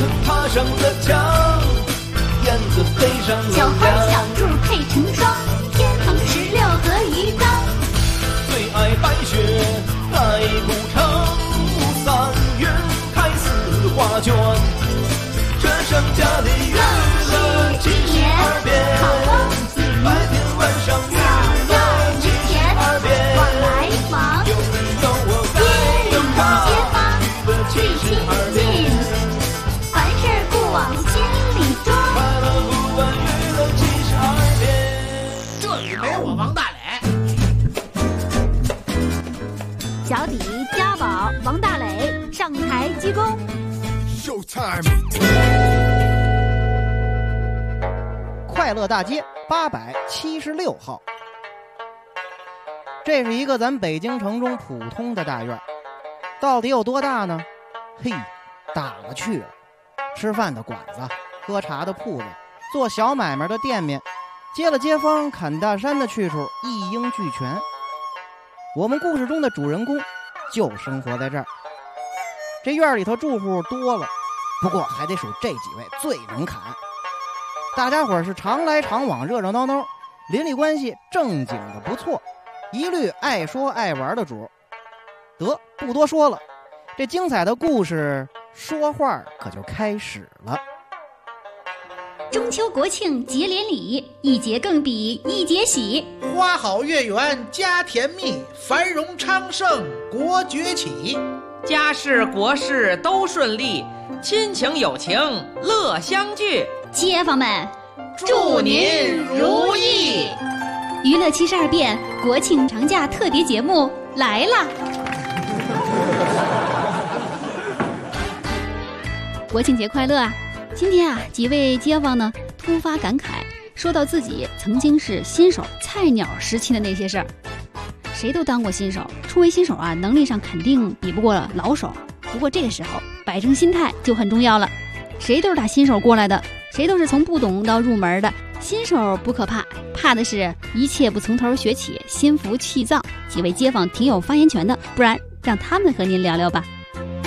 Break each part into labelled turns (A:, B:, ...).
A: 爬上了墙，燕子飞上了
B: 小花小兔配成双，天蓬16合一张。
A: 最爱白雪来古城，3月开4画卷。这盛家的娱乐72变，白天晚上娱乐72变。
B: 往来房，
A: 有你有我该有他，娱乐72变。
B: 凡事不往心里装，
A: 快乐不问娱乐72变。
C: 这里没我王大磊。
B: 脚底家宝王大磊上台鞠躬。
D: Showtime！
E: 快乐大街876号，这是一个咱北京城中普通的大院，到底有多大呢？嘿，大了去了。吃饭的馆子，喝茶的铺子，做小买卖的店面，接了街坊砍大山的去处一应俱全。我们故事中的主人公就生活在这儿。这院里头住户多了，不过还得数这几位最能砍。大家伙是常来常往，热热闹闹，邻里关系正经的不错，一律爱说爱玩的主。得，不多说了，这精彩的故事说话可就开始了。
B: 中秋国庆节连理，一节更比一节喜。
C: 花好月圆家甜蜜，繁荣昌盛国崛起。
F: 家事国事都顺利，亲情友情乐相聚。
B: 街坊们，
F: 祝您如意！
B: 娱乐72变国庆长假特别节目来啦！国庆节快乐啊！今天啊，几位街坊呢突发感慨，说到自己曾经是新手菜鸟时期的那些事儿。谁都当过新手，初为新手啊，能力上肯定比不过老手。不过这个时候摆正心态就很重要了。谁都是打新手过来的，谁都是从不懂到入门的。新手不可怕，怕的是一切不从头学起，心浮气躁。几位街坊挺有发言权的，不然让他们和您聊聊吧。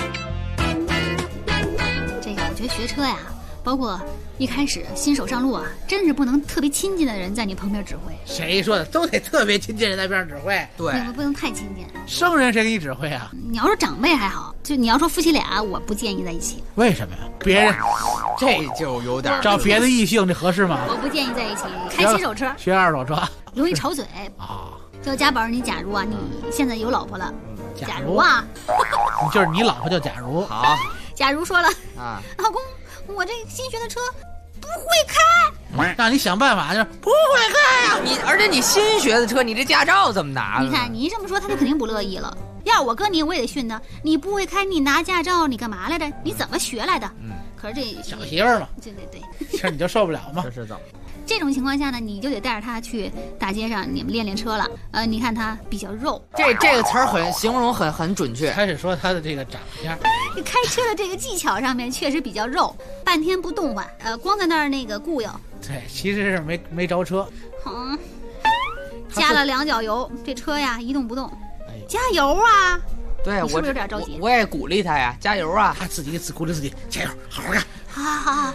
B: 这个我觉得学车呀，包括一开始新手上路啊，真是不能特别亲近的人在你旁边指挥。
C: 谁说的？都得特别亲近人在边上指挥。
F: 对，
B: 不能太亲近。
C: 生人谁给你指挥啊？
B: 你要说长辈还好，就你要说夫妻俩，我不建议在一起。
C: 为什么呀？别人
F: 这就有点
C: 找别的异性，这合适吗？
B: 我不建议在一起开新手车，
C: 学二手车
B: 容易吵嘴
C: 啊。
B: 就家宝，你假如啊，你现在有老婆了，
C: 假
B: 如啊，
C: 就是你老婆叫假如。
F: 好，
B: 假如说了
F: 啊，
B: 老公，我这新学的车不会开，
C: 让你想办法，就是不会开呀。
F: 而且你新学的车，你这驾照怎么拿？
B: 你看你一这么说，他就肯定不乐意了。要我搁你，我也得训他。你不会开，你拿驾照，你干嘛来着？你怎么学来的？可是这
C: 小媳妇儿嘛，
B: 对，
C: 其实你就受不了嘛。
F: 这是怎么？
B: 这种情况下呢，你就得带着他去大街上，你们练练车了。你看他比较肉，
F: 这个词儿形容很准确。
C: 开始说他的这个长相，
B: 开车的这个技巧上面确实比较肉，半天不动换，光在那儿那个固有。
C: 对，其实是没着车。
B: 加了2脚油，这车呀一动不动。加油啊！
F: 对，
B: 你是不是有点着急？
F: 我也鼓励他呀，加油啊！
C: 他自己鼓励自己，加油，好好干。
B: 好。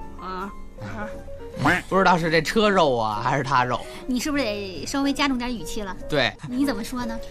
F: 不知道是这车肉啊，还是他肉？
B: 你是不是得稍微加重点语气了？
F: 对，
B: 你怎么说呢？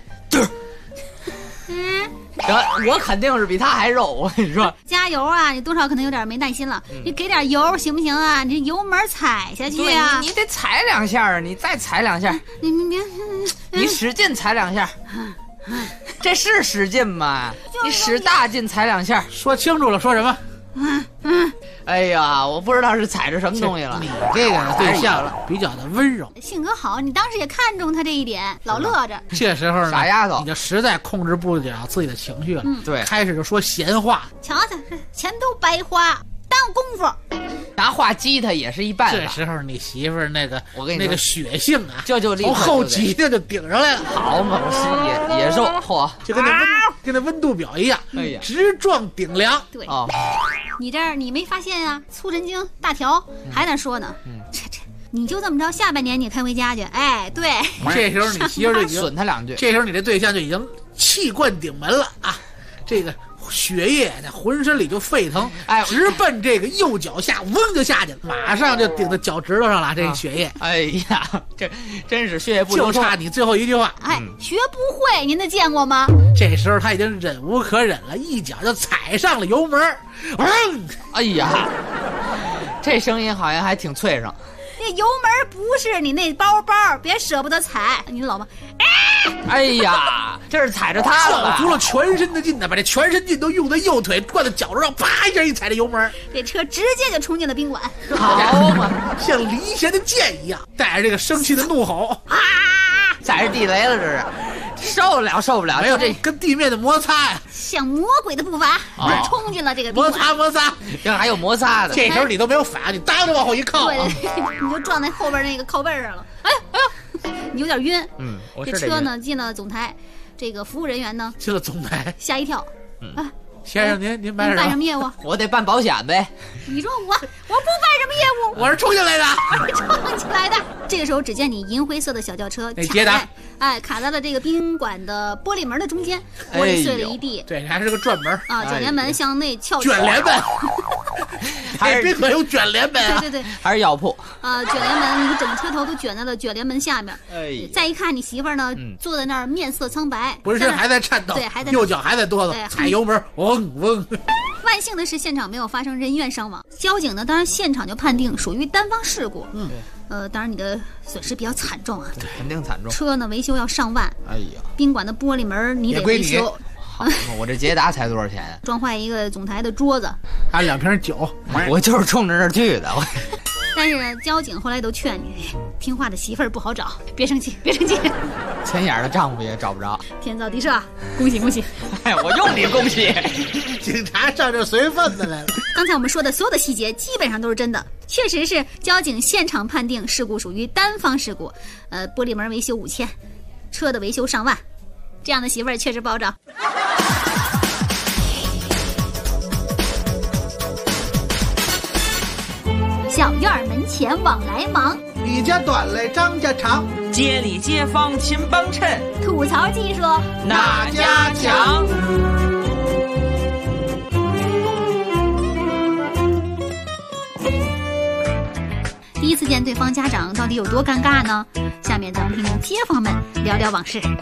F: 我肯定是比他还肉，我跟你说。
B: 加油啊！你多少可能有点没耐心了，你给点油行不行啊？你这油门踩下去啊！
F: 你得踩2下啊！你再踩2下，
B: 你别，
F: 你使劲踩2下。这是使劲吗？你使大劲踩2下。
C: 说清楚了，说什么？
F: 哎呀，我不知道是踩着什么东西了。
C: 你这个对象比较的温柔，
B: 性格好，你当时也看中他这一点，老乐着。
C: 这时候呢，
F: 傻丫头，
C: 你就实在控制不了自己的情绪了。
F: 对，
C: 开始就说闲话。
B: 瞧瞧，钱都白花，耽误功夫。
F: 拿话激他也是一办法。
C: 这时候你媳妇儿那个
F: 我跟你说
C: 那个血性啊，
F: 就
C: 从后脊梁就顶上来了。
F: 好嘛，野兽，嚯，
C: 就跟那温度表一样，
F: 哎呀，
C: 直撞顶梁。
B: 对哦，你这儿你没发现啊？粗神经大条还在说呢。这你就这么着，下半年你开回家去。哎，对，
C: 这时候你媳妇儿就已经
F: 损他2句。
C: 这时候你这对象就已经气贯顶门了啊！这个血液在浑身里就沸腾，
F: 哎
C: 直奔这个右脚下，嗡就下去了，马上就顶到脚趾头上了。这个血液，
F: 哎呀，这真是血液不流通。
C: 就差你最后一句话。
B: 哎，学不会，您的见过吗？
C: 这时候他已经忍无可忍了，一脚就踩上了油门，
F: 哎呀，这声音好像还挺脆声。
B: 那油门不是你那包，别舍不得踩。你老婆，
F: 哎呀，这是踩着他了吧，
C: 较足了全身的劲呢，把这全身劲都用在右腿灌到脚上，啪一下一踩这油门，
B: 这车直接就冲进了宾馆。
F: 好嘛，
C: 像离弦的箭一样，带着这个生气的怒吼，
F: 踩着地雷了，这是受不了，
C: 没有
F: 就这
C: 跟地面的摩擦呀，
B: 像魔鬼的步伐，冲进了这个宾
C: 摩
B: 馆。
C: 擦摩擦。
F: 这还有摩擦的。
C: 这时候你都没有反应，你当就往后一靠啊，
B: 对，你就撞在后边那个靠背上了。哎呦，你有点晕。
F: 我
B: 这
F: 是
B: 车呢进了总台，这个服务人员呢
C: 进了总台。
B: 吓一跳。
C: 先生您办
B: 您办什
C: 什么？
B: 么业务？
F: 我得办保险呗。
B: 你说我不办什么业务，
C: 我是冲进来的。
B: 冲进来的。这个时候，只见你银灰色的小轿车
C: 那捷达
B: 卡在了这个宾馆的玻璃门的中间，玻璃碎了一地。
C: 对，还是个转门
B: 啊，卷帘门向内翘起。
C: 卷帘门，
F: 还是
C: 宾馆有卷帘门啊。
B: 对，
F: 还是药铺。
B: 卷帘门，你整个车头都卷在了卷帘门下面。
F: 哎，
B: 再一看，你媳妇儿呢，坐在那儿面色苍白，
C: 浑身还在颤抖，
B: 对，还在
C: 右脚还在哆嗦，踩油门，嗡。
B: 万幸的是，现场没有发生人员伤亡。交警呢，当然现场就判定属于单方事故。当然你的损失比较惨重啊，
F: 肯定惨重。
B: 车呢维修要上万。
F: 哎呀，
B: 宾馆的玻璃门你得维修。
F: 好嘛，我这捷达才多少钱呀？
B: 撞坏一个总台的桌子，
C: 还有2瓶酒。
F: 我就是冲着那儿去的。
B: 但是交警后来都劝你，听话的媳妇儿不好找，别生气。
F: 钱眼的丈夫也找不着。
B: 天造地设，恭喜！
F: 哎，我用你恭喜。
C: 警察上这随份子来了。
B: 刚才我们说的所有的细节基本上都是真的，确实是交警现场判定事故属于单方事故。玻璃门维修5000，车的维修上万，这样的媳妇儿确实不好找。小院门前往来忙，
C: 你家短嘞，张家长，
G: 街里街坊勤帮衬，
B: 吐槽技术
G: 哪家强？
B: 第一次见对方家长到底有多尴尬呢？下面咱们听听街坊们聊聊往事。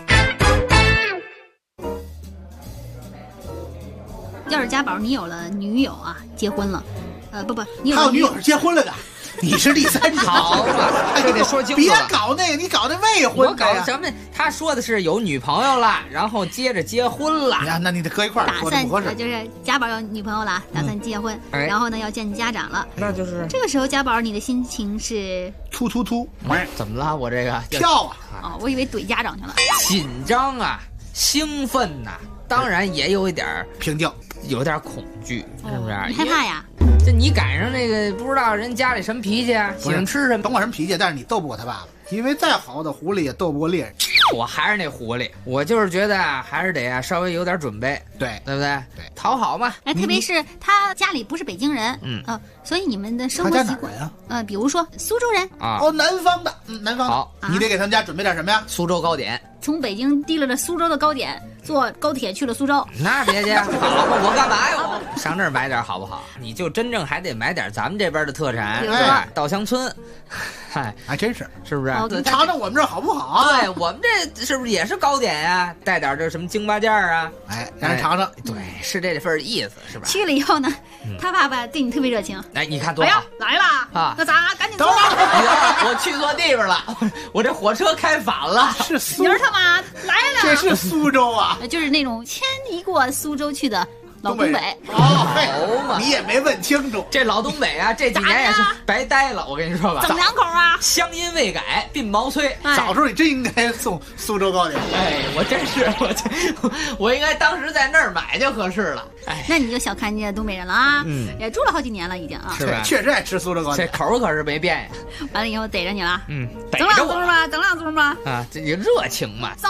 B: 要是家宝你有了女友啊，结婚了，不，你
C: 还有女友是结婚了的，你是第3者。
F: 好嘛，这得说清楚了。
C: 别搞那个，你搞那未婚
F: 我搞什么？他说的是有女朋友了，然后接着结婚了。
C: 呀，那你得搁一块儿，
B: 打算
C: 不合适。
B: 就是家宝有女朋友了，打算结婚，然后呢要见家长了。
F: 那就是
B: 这个时候，家宝你的心情是
C: 突，
F: 怎么了？我这个
C: 跳啊！
B: 哦，我以为怼家长去了。
F: 紧张啊，兴奋呐，当然也有一点
C: 平静，
F: 有点恐惧，是不是？
B: 你害怕呀？
F: 这你赶上那个不知道人家里什么脾气啊，喜欢吃什么？
C: 甭管什么脾气，但是你斗不过他爸爸，因为再好的狐狸也斗不过猎人。
F: 我还是那狐狸，我就是觉得啊，还是得啊稍微有点准备，
C: 对
F: 不对？
C: 对，
F: 讨好嘛。
B: 哎，特别是他家里不是北京人，所以你们的生活习惯比如说苏州人
F: 啊，
C: 南方的，南方的。
F: 好，
C: 你得给他们家准备点什么呀？
F: 苏州糕点。
B: 从北京提了这苏州的糕点，坐高铁去了苏州。
F: 那别介，好嘛，我干嘛呀？我上这儿买点好不好？你就真正还得买点咱们这边的特产，
B: 对
F: 吧？稻香村，嗨，
C: 还真是，
F: 是不是？
C: 你尝尝我们这儿好不好啊？
F: 对，我们这是不是也是糕点呀？带点这什么京八件啊？
C: 哎，让人尝尝。
F: 对，是这份意思，是吧？
B: 去了以后呢，他爸爸对你特别热情。
F: 哎，你看多好！
B: 来啦
F: 啊！
B: 那咋？赶紧走！
F: 我去错地方了，我这火车开反了。
C: 是苏，
B: 你儿他妈来了！
C: 这是苏州啊，
B: 就是那种迁移过苏州去的老东北。
C: 哦嘛，你也没问清楚。
F: 这老东北啊，这几年也是白待了。我跟你说吧，
B: 怎么两口啊？
F: 乡音未改，鬓毛衰。
C: 早时候你真应该送苏州糕点。
F: 哎，我真是我应该当时在那儿买就合适了。哎，
B: 那你就小看人家东北人了啊！也住了好几年了已经啊。
F: 是吧？
C: 确实爱吃苏州糕点，
F: 这口可是没变呀。
B: 完了以后逮着你了。
F: 逮着我了。
B: 整两盅吧。
F: 啊，这热情嘛。
B: 上白去。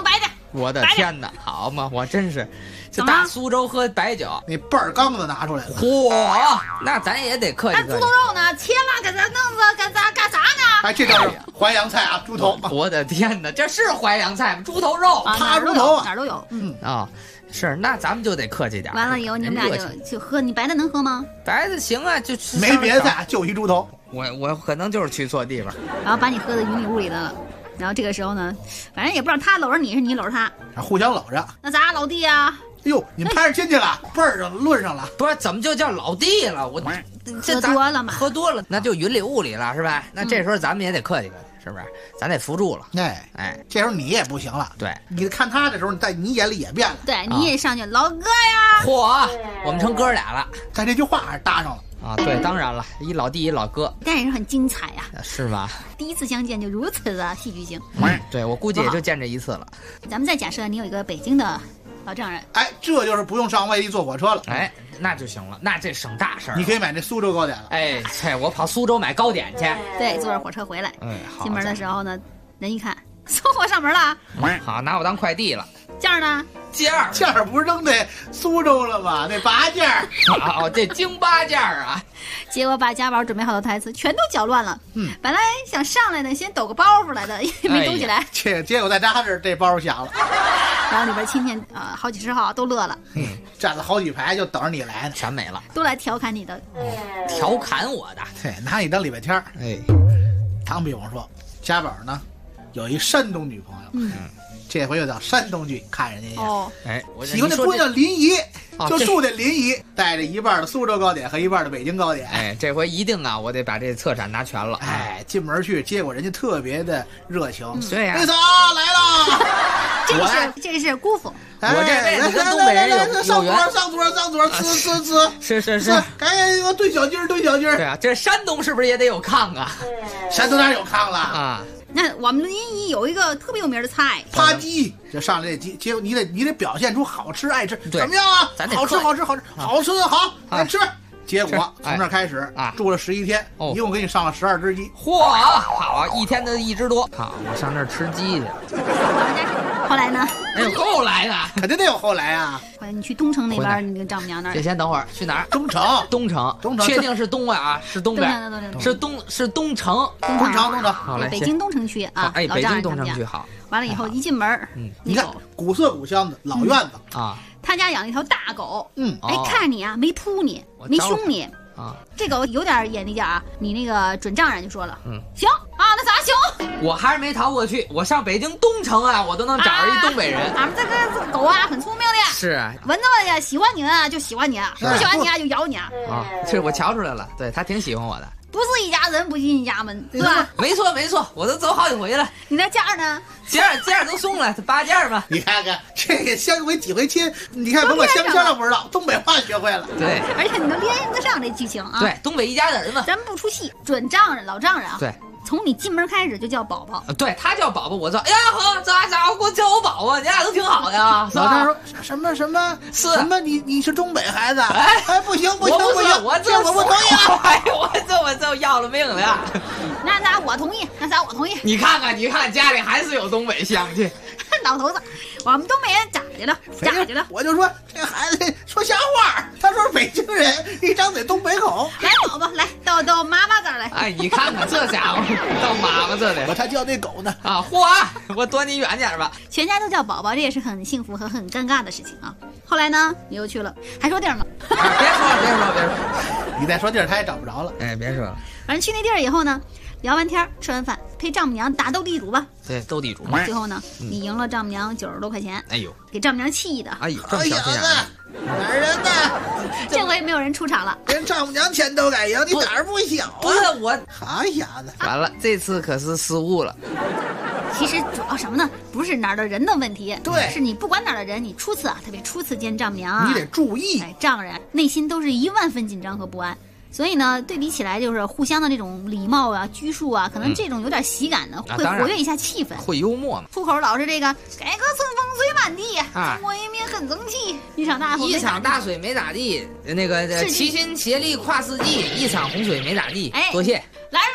F: 我的天哪，好嘛，我真是这大苏州喝白酒，
C: 那倍儿缸子拿出来了。
F: 嚯，那咱也得客气客气。
B: 那猪头肉呢？切了，给它弄着，干啥呢？
C: 哎，这叫淮扬菜啊，猪头。
F: 我的天哪，这是淮扬菜吗？猪头肉，
C: 趴猪头
B: 哪儿都有。
F: 啊。是，那咱们就得客气点。
B: 完了以后，你们俩就喝，你白的能喝吗？
F: 白的行啊，就
C: 没别的菜，就一猪头。
F: 我可能就是去错地方，
B: 然后把你喝的云里雾里的了。然后这个时候呢，反正也不知道他搂着你是你搂着他，
C: 互相搂着。
B: 那咋老弟啊？
C: 哎呦，你们拍上亲戚了，辈儿上论上了。
F: 不是，怎么就叫老弟了？我
B: 喝多了嘛，
F: 喝多了那就云里雾里了，是吧？那这时候咱们也得客气客气。是不是？咱得扶住了。哎，
C: 这时候你也不行了。
F: 对，
C: 你看他的时候，在你眼里也变了。
B: 对，你也上去，老哥呀！
F: 嚯，我们成哥俩了。
C: 但这句话还是搭上了
F: 啊。对，当然了，一老弟一老哥，
B: 但也是很精彩呀。
F: 是吧？
B: 第一次相见就如此的戏剧性。
F: 对，我估计也就见这一次了。
B: 咱们再假设你有一个北京的老丈人，
C: 哎，这就是不用上外地坐火车了。
F: 哎。那就行了，那这省大事儿。
C: 你可以买那苏州糕点了。
F: 哎，我跑苏州买糕点去。
B: 对，坐着火车回来。
F: 好。
B: 进门的时候呢，人一看，送货上门了。
F: 好，拿我当快递了。
B: 件儿呢？
F: 件
C: 儿不是扔那苏州了吗？那八件儿。
F: 哦，这京八件儿啊。
B: 结果把家宝准备好的台词全都搅乱了。本来想上来呢，先抖个包袱来的，也没抖起来。
C: 结果在他这包响了。
B: 然后里边亲戚好几十号都乐了。
C: 站了好几排就等着你来呢，
F: 全没了，
B: 都来调侃你的。
F: 调侃我的。
C: 对，拿你当礼拜天儿。
F: 哎，
C: 唐比方说，家宝呢有一山东女朋友。这回又到山东去看人家去。
F: 哎，
C: 喜欢那姑娘临沂，就住在临沂，带着一半的苏州糕点和一半的北京糕点。
F: 哎，这回一定啊，我得把这特产拿全了。
C: 哎，进门去，结果人家特别的热情。
F: 对呀，
C: 妹嫂来了。
B: 这是姑父。
F: 我这辈子跟东北人有缘。
C: 上桌，吃。
F: 是。
C: 赶紧炖小鸡儿。
F: 对啊，这山东是不是也得有炕啊？
C: 山东哪有炕了
F: 啊？
B: 那我们临沂有一个特别有名的菜，
C: 扒鸡。就上来这鸡，结果你得表现出好吃爱吃，
F: 怎
C: 么样啊？
F: 咱得
C: 好吃，好来吃。结果从这开始住了11天，一共给你上了12只鸡。
F: 嚯，好，1天的1只多。好，我上那儿吃鸡去。
B: 后来呢？
F: 哎呦，后来呢？
C: 肯定得有后来啊！
B: 后来你去东城那边，你那个丈母娘那儿。
F: 先等会儿，去哪儿？
C: 东城，
F: 确定是东啊？是东北？是东城。
C: 东城。
F: 好嘞，
B: 北京东城区啊。
F: 哎，北京东城区好。
B: 完了以后一进门，
C: 你看古色古香的老院子
F: 啊。
B: 他家养一条大狗，哎，看着你啊，没扑你，没凶你
F: 啊。
B: 这狗有点眼力劲啊。你那个准丈人就说了，行啊，那咋行？
F: 我还是没逃过去，我上北京东城啊，我都能找着一东北人。
B: 俺们这个狗啊，很聪明的。
F: 是啊，
B: 闻到了呀，喜欢你啊就喜欢你，不喜欢你啊就咬你啊。
F: 这我瞧出来了，对他挺喜欢我的。
B: 不是一家人不进一家门，是吧？
F: 没错，我都走好几回了。
B: 你那件呢？
F: 件都送了，这8件嘛。
C: 你看看这个相回几回亲，你看甭管相都不知道，东北话学会了。
F: 对，
B: 而且你能连得上这剧情啊。
F: 对，东北一家人嘛。
B: 咱不出戏，准丈人老丈人啊。
F: 对。
B: 从你进门开始就叫宝宝，
F: 对他叫宝宝，我叫哎呀呵，咋给我叫我宝宝，你俩都挺好的呀。
C: 老丈说什么你是东北孩子？哎不行，
F: 我不同意了。哎呦，我这要了命了呀。
B: 那咋我同意？
F: 你看看家里还是有东北香气。
B: 老头子，我们东北人咋的了？
C: 我就说这孩子说瞎话，他说北京人一张嘴东北口。
B: 来宝宝，来到妈妈这儿来。
F: 哎，你看看这家伙到妈妈这里，
C: 我才叫那狗呢
F: 啊！嚯，我躲你远点吧。
B: 全家都叫宝宝，这也是很幸福和很尴尬的事情啊。后来呢，你又去了，还说地儿呢？
F: 别说，
C: 你再说地儿他也找不着了。
F: 哎，别说了。
B: 反正去那地儿以后呢，聊完天，吃完饭，陪丈母娘打斗地主吧。
F: 对，斗地主。
B: 最后呢，你赢了丈母娘90多块钱。
F: 哎呦，
B: 给丈母娘气的。
F: 哎呦，这么小心眼儿。
C: 哪人呢？
B: 这回没有人出场了，
C: 连丈母娘钱都敢赢，你胆儿不小啊！
F: 不是我，
C: 好小子！
F: 完了，这次可是失误了。
B: 其实主要什么呢？不是哪儿的人的问题，
C: 对，
B: 是你不管哪儿的人，你初次特别初次见丈母娘
C: 你得注意。
B: 哎，丈人内心都是1万分紧张和不安。所以呢，对比起来，就是互相的这种礼貌啊、拘束啊，可能这种有点喜感的，会活跃一下气氛，
F: 会幽默嘛。
B: 出口老是这个改革春风吹满地，中国人民很争气，一场大
F: 水没咋地，那个齐心协力跨世纪，一场洪水没咋地。哎，多谢。
B: 来，给火车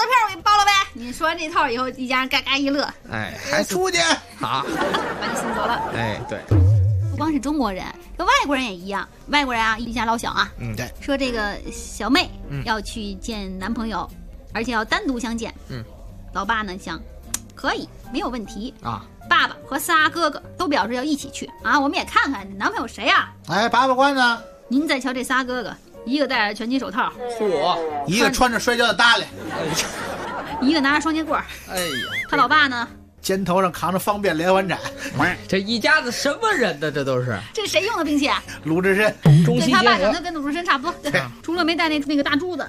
B: 片我给包了呗。你说完这套以后，一家人嘎嘎一乐，
F: 哎，还
C: 出去
F: 好，
B: 把你送走了。
F: 哎，对，
B: 不光是中国人，跟外国人也一样。外国人啊，一家老小啊，
C: 对，
B: 说这个小妹要去见男朋友，而且要单独相见。老爸呢想，可以，没有问题
F: 啊。
B: 爸爸和仨哥哥都表示要一起去啊，我们也看看你男朋友谁呀？
C: 哎，把关呢？
B: 您再瞧这仨哥哥，一个戴着拳击手套，
F: 嚯，
C: 一个穿着摔跤的搭脸，
B: 一个拿着双截棍。
F: 哎呀，
B: 他老爸呢，
C: 肩头上扛着方便连环斩。
F: 这一家子什么人呢？这都是
B: 这是谁用的兵器啊？
C: 鲁智深，
F: 中西
B: 对他爸
F: 结合。
B: 长得跟鲁智深差不多，对，除了没带那个大珠子。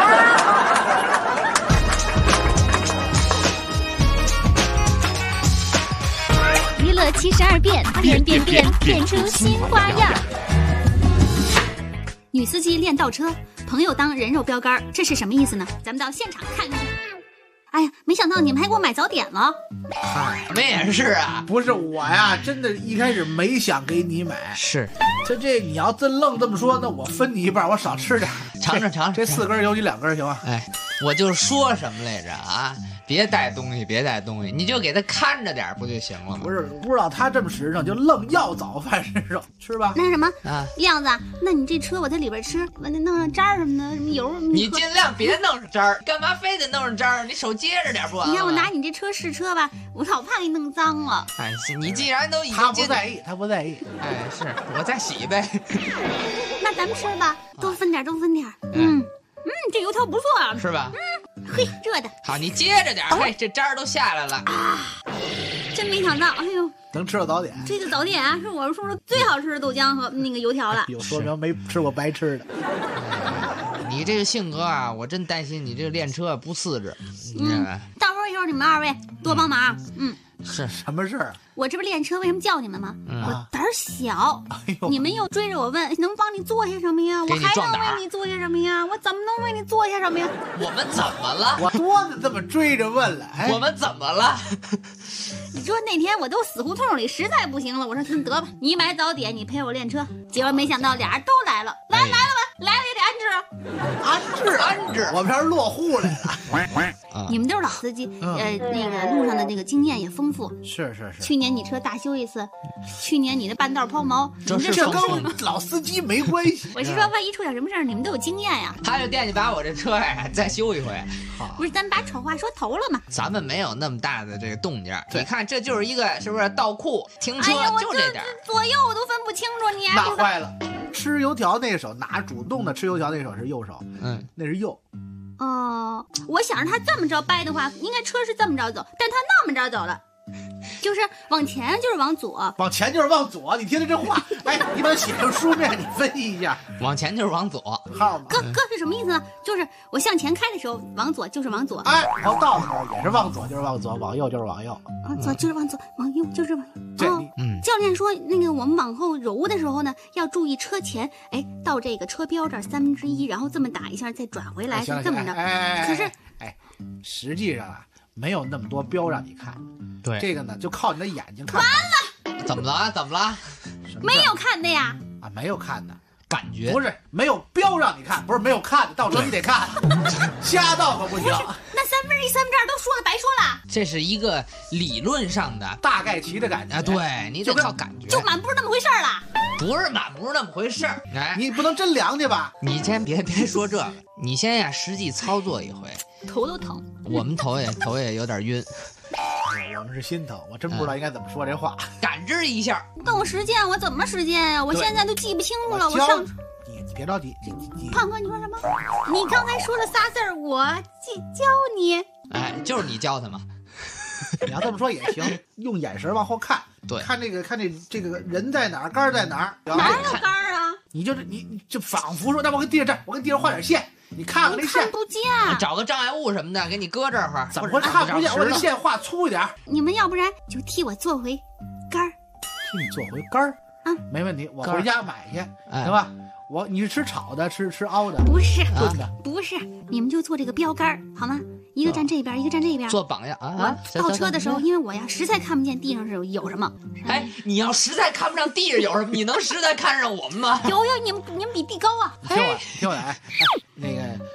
B: 娱乐72变，变变变，变出新花样。女司机练倒车，朋友当人肉标杆，这是什么意思呢？咱们到现场看看去。哎呀，没想到你们还给我买早点了。
F: 我们也是啊，
C: 不是我呀，真的一开始没想给你买。
F: 是，
C: 这你要真愣这么说，那我分你一半，我少吃点，
F: 尝尝。
C: 这4根有你2根行吗？
F: 哎，我就说什么来着啊？别带东西，你就给他看着点不就行了吗？
C: 不是，不知道他这么实诚，就愣要早饭身上吃吧。
B: 那什么
F: 啊，
B: 亮子，那你这车我在里边吃，我那弄上渣儿什么的，什么油，
F: 你尽量别弄上渣儿，干嘛非得弄上渣儿？你手接着点不完了吗？
B: 你看我拿你这车试车吧，我老怕给弄脏了。
F: 哎，你既然都已经
C: 他不在意。
F: 哎，是我再洗呗。
B: 那咱们吃吧，多分点。这油条不错啊，
F: 是吧？
B: 嘿，热的。
F: 好，你接着点，嘿，这渣儿都下来了。
B: 真没想到，哎呦，
C: 能吃到早点。
B: 这个早点啊，是我说的最好吃的豆浆和那个油条了。
C: 有说明没吃过白吃的。
F: 你这个性格啊，我真担心你这个练车不四肢。
B: 到时候一会儿你们2位多帮忙。
F: 是
C: 什么事儿？
B: 我这不练车，为什么叫你们吗？我胆儿小，你们又追着我问能帮你做些什么呀？我还能为你做些什么呀？我怎么能为你做些什么呀？
F: 我们怎么了？
C: 我多的这么追着问了，
F: 我们怎么了？
B: 你说那天我都死胡同里，实在不行了，我说得吧，你买早点，你陪我练车。结果没想到俩人都来了，来了吧，来了也得
C: 安置，我们这儿落户来了。
B: 你们都是老司机，那个路上的这个经验也丰富。
C: 是。
B: 去年你车大修一次，去年你的半道抛锚，
C: 这跟老司机没关系。
B: 我是说，万一出点什么事儿，你们都有经验呀。
F: 他就惦记把我这车呀再修一回。
B: 不是，咱把丑话说头了嘛。
F: 咱们没有那么大的这个动静，你看这就是一个是不是倒库停车就这点，
B: 左右我都分不清楚你。
C: 那坏了，吃油条那手主动的吃油条那手是右手，那是右。
B: 我想着他这么着掰的话，应该车是这么着走，但他那么着走了。就是往前就是往左，
C: 往前就是往左。你听听这话，哎，你把它写上书面，你分析一下。
F: 往前就是往左，
C: 号码。
B: 哥是什么意思呢？就是我向前开的时候，往左就是往左。
C: 哎，然后倒的时候也是往左就是往左，往右就是往右。
B: 往左就是往左，往右就是往右。教练说那个我们往后揉的时候呢，要注意车前，到这个车标这儿1/3，然后这么打一下，再转回来，是这么着。可是，
C: 实际上啊，没有那么多标让你看。
F: 对，
C: 这个呢，就靠你的眼睛看。
B: 完了，
F: 怎么了？
B: 没有看的呀？
C: 没有看的，
F: 感觉
C: 不是没有标让你看，不是没有看的，到时候你得看，瞎倒可不行。
B: 那1/3、2/3都说了，白说了。
F: 这是一个理论上的
C: 大概齐的感觉
F: 啊，对你得靠感觉，
B: 就满不是那么回事了。
F: 不是满不是那么回事儿，
C: 你不能真量去吧？
F: 你先别说这个，你先呀实际操作一回，
B: 头都疼。
F: 我们头也有点晕。
C: 我们是心疼，我真不知道应该怎么说这话。
F: 感知一下，
B: 等我实践，我怎么实践呀？我现在都记不清楚了。我上
C: 你别着急，
B: 胖哥，你说什么？你刚才说了仨字儿，我教你。
F: 就是你教他嘛。
C: 你要这么说也行，用眼神往后看，
F: 对，
C: 看这个人在哪儿，杆在哪儿，
B: 哪有杆啊？
C: 你就仿佛说，那我跟地上这儿，我跟地上画点线，你看看那线，
B: 看不见，
F: 找个障碍物什么的给你搁这儿，
C: 怎么会看不见？我这线画粗一点。
B: 你们要不然就替我做回杆儿，
C: 替你做回杆儿啊，没问题，我回家买去，行吧？你是吃炒的，吃熬的？
B: 不是
C: 炖的，
B: 不是，你们就做这个标杆好吗？一个站这边，一个站这边，
F: 做榜样啊！
B: 倒车的时候，因为我呀实在看不见地上是有什么。
F: 你要实在看不上地上有什么，你能实在看上我们吗？
B: 有，你们比地高啊！
C: 听我的，那个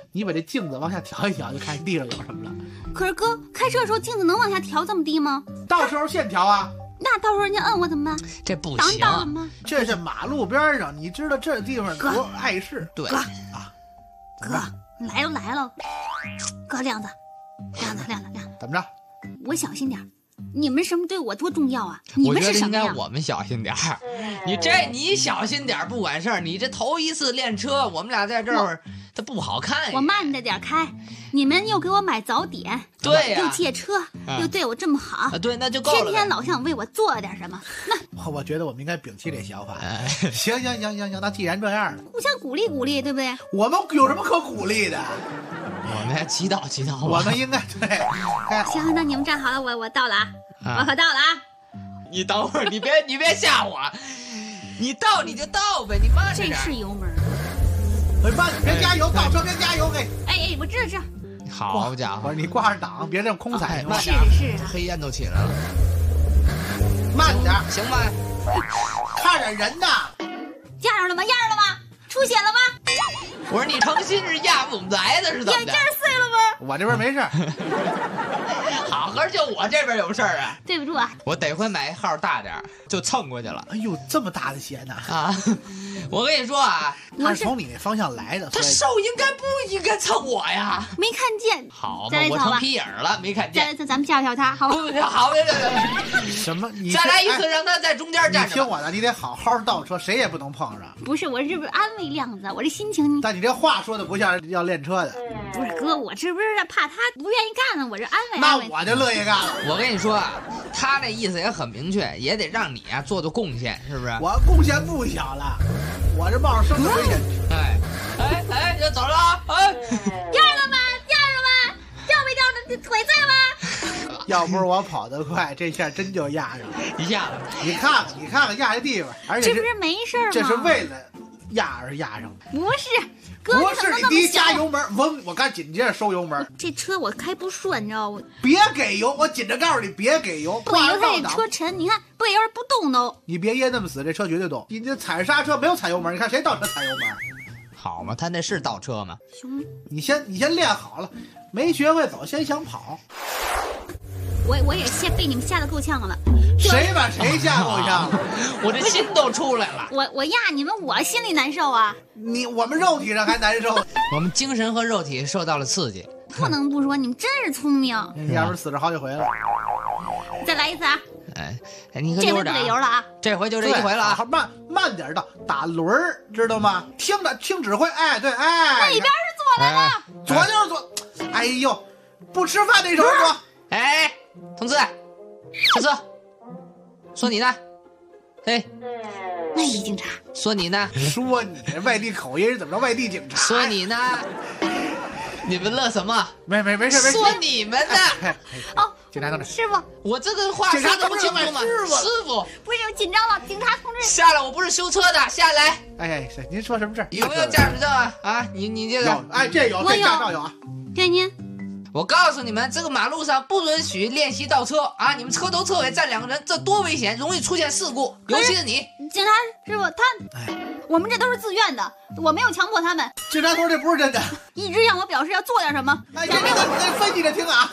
C: 你把这镜子往下调一调，就看地上有什么了。
B: 可是哥，开车的时候镜子能往下调这么低吗？
C: 到时候现调啊。
B: 那到时候人家摁我怎么办？
F: 这不
B: 挡
F: 行。
B: 挡吗？
C: 这是马路边上，你知道这地方多碍事。
F: 对
B: 哥
F: 啊，
B: 哥来都来了，哥亮子，
C: 怎么着？
B: 我小心点。你们什么对我多重要啊？你们是什么呀？
F: 我觉得应该我们小心点儿。你小心点儿不管事儿，你这头一次练车，我们俩在这儿，这不好看呀。
B: 我慢着点开，你们又给我买早点，
F: 对呀，
B: 又借车，又对我这么好，
F: 对，那就够了。
B: 天天老想为我做点什么，
C: 我觉得我们应该摒弃这想法。行，那既然这样，
B: 互相鼓励鼓励，对不对？
C: 我们有什么可鼓励的？
F: 我们祈祷祈祷。
C: 我们应该对。
B: 行，那你们站好了，我到了啊，我可到了啊。
F: 你等会儿，你别吓我，你到你就到呗，你慢着点。
B: 这是油门。
C: 慢，别加油，倒车别加油，
B: 哎，我这。
F: 好家伙，
C: 你挂着档，别这么空踩。
B: 是啊，
F: 黑烟都起来了。
C: 慢点，
F: 行吧。
C: 看着人呐。
B: 压着了吗？出血了吗？
F: 我说你诚心是压不来的是怎么的？
B: 眼镜碎了吗？
C: 我这边没事。
F: 好合就我这边有事儿啊。
B: 对不住啊，
F: 我得亏买一号大点就蹭过去了。
C: 哎呦，这么大的血呢！
F: 啊，我跟你说啊，
C: 他是从你那方向来的，
F: 他手不应该蹭我呀。
B: 没看见。
F: 好嘛，我成皮影了，没看见。
B: 再来一次，咱们教他，好吧？
F: 好，别。
C: 什么？你
F: 再来一次，让他在中间站着。
C: 你听我的，你得好好倒车，谁也不能碰上。
B: 不是，我这不是安慰亮子，我这心情。
C: 但你这话说的不像要练车的。
B: 不是哥，我这不是怕他不愿意干呢，我这安慰。
C: 那我就乐意干了。
F: 我跟你说啊，他那意思也很明确，也得让你啊做贡献，是不是？
C: 我贡献不小了，我这冒着生命危险。
F: 哎，要走了啊！哎，
B: 掉了吗？掉没掉的腿碎了吗？
C: 要不是我跑得快，这下真就压上了。
F: 一下子，
C: 你看看压这地方，而且
B: 这不是没事吗？
C: 这是为了压而压上的。
B: 不是，哥，
C: 不是你第一加油门，我刚紧接着收油门。
B: 这车我开不顺，你知道吗？
C: 别给油，我紧着告诉你别给油。
B: 不给油，它这车沉，你看不给油不动都。
C: 你别噎那么死，这车绝对动。你这踩刹车没有踩油门，你看谁倒车踩油门？
F: 好嘛，他那是倒车吗？
B: 兄，
C: 你先练好了，没学会走，先想跑。
B: 我也被你们吓得够呛了。
C: 谁把谁吓够呛了？
F: 我这心都出来了。
B: 我压你们，我心里难受啊。
C: 我们肉体上还难受，
F: 我们精神和肉体受到了刺激。
B: 不能不说，你们真是聪明。
C: 要不死了好几回了。
B: 再来一次啊！
F: 哎，你可
B: 这回不给油了啊！
F: 这回就这一回了啊！
C: 慢点到，打轮儿，知道吗？听指挥，哎，对，哎。
B: 那里边是左来吗？
C: 左就是左。哎呦，不吃饭那手左。
F: 哎，同志，小车，说你呢？嘿，
B: 外地警察。
F: 说你呢？
C: 说你外地口音怎么着？外地警察。
F: 说你呢？你们乐什么？
C: 没事。
F: 说你们呢？
B: 哦，
C: 警察同志，
B: 师傅，
F: 我这个话说的不清楚吗？师傅，
B: 不是我紧张了，警察同志。
F: 下来，我不是修车的，下来。
C: 哎，是您说什么事？
F: 有没有驾驶证啊？啊，你这个
C: 有，哎，这有，这驾照有啊。
B: 这您，
F: 我告诉你们，这个马路上不允许练习倒车啊！你们车头车尾站两个人，这多危险，容易出现事故，尤其是你。
B: 警察师傅，我们这都是自愿的，我没有强迫他们。
C: 警察同志，这不是真的，
B: 一直向我表示要做点什么。
C: 哎，这个你得分析着听啊。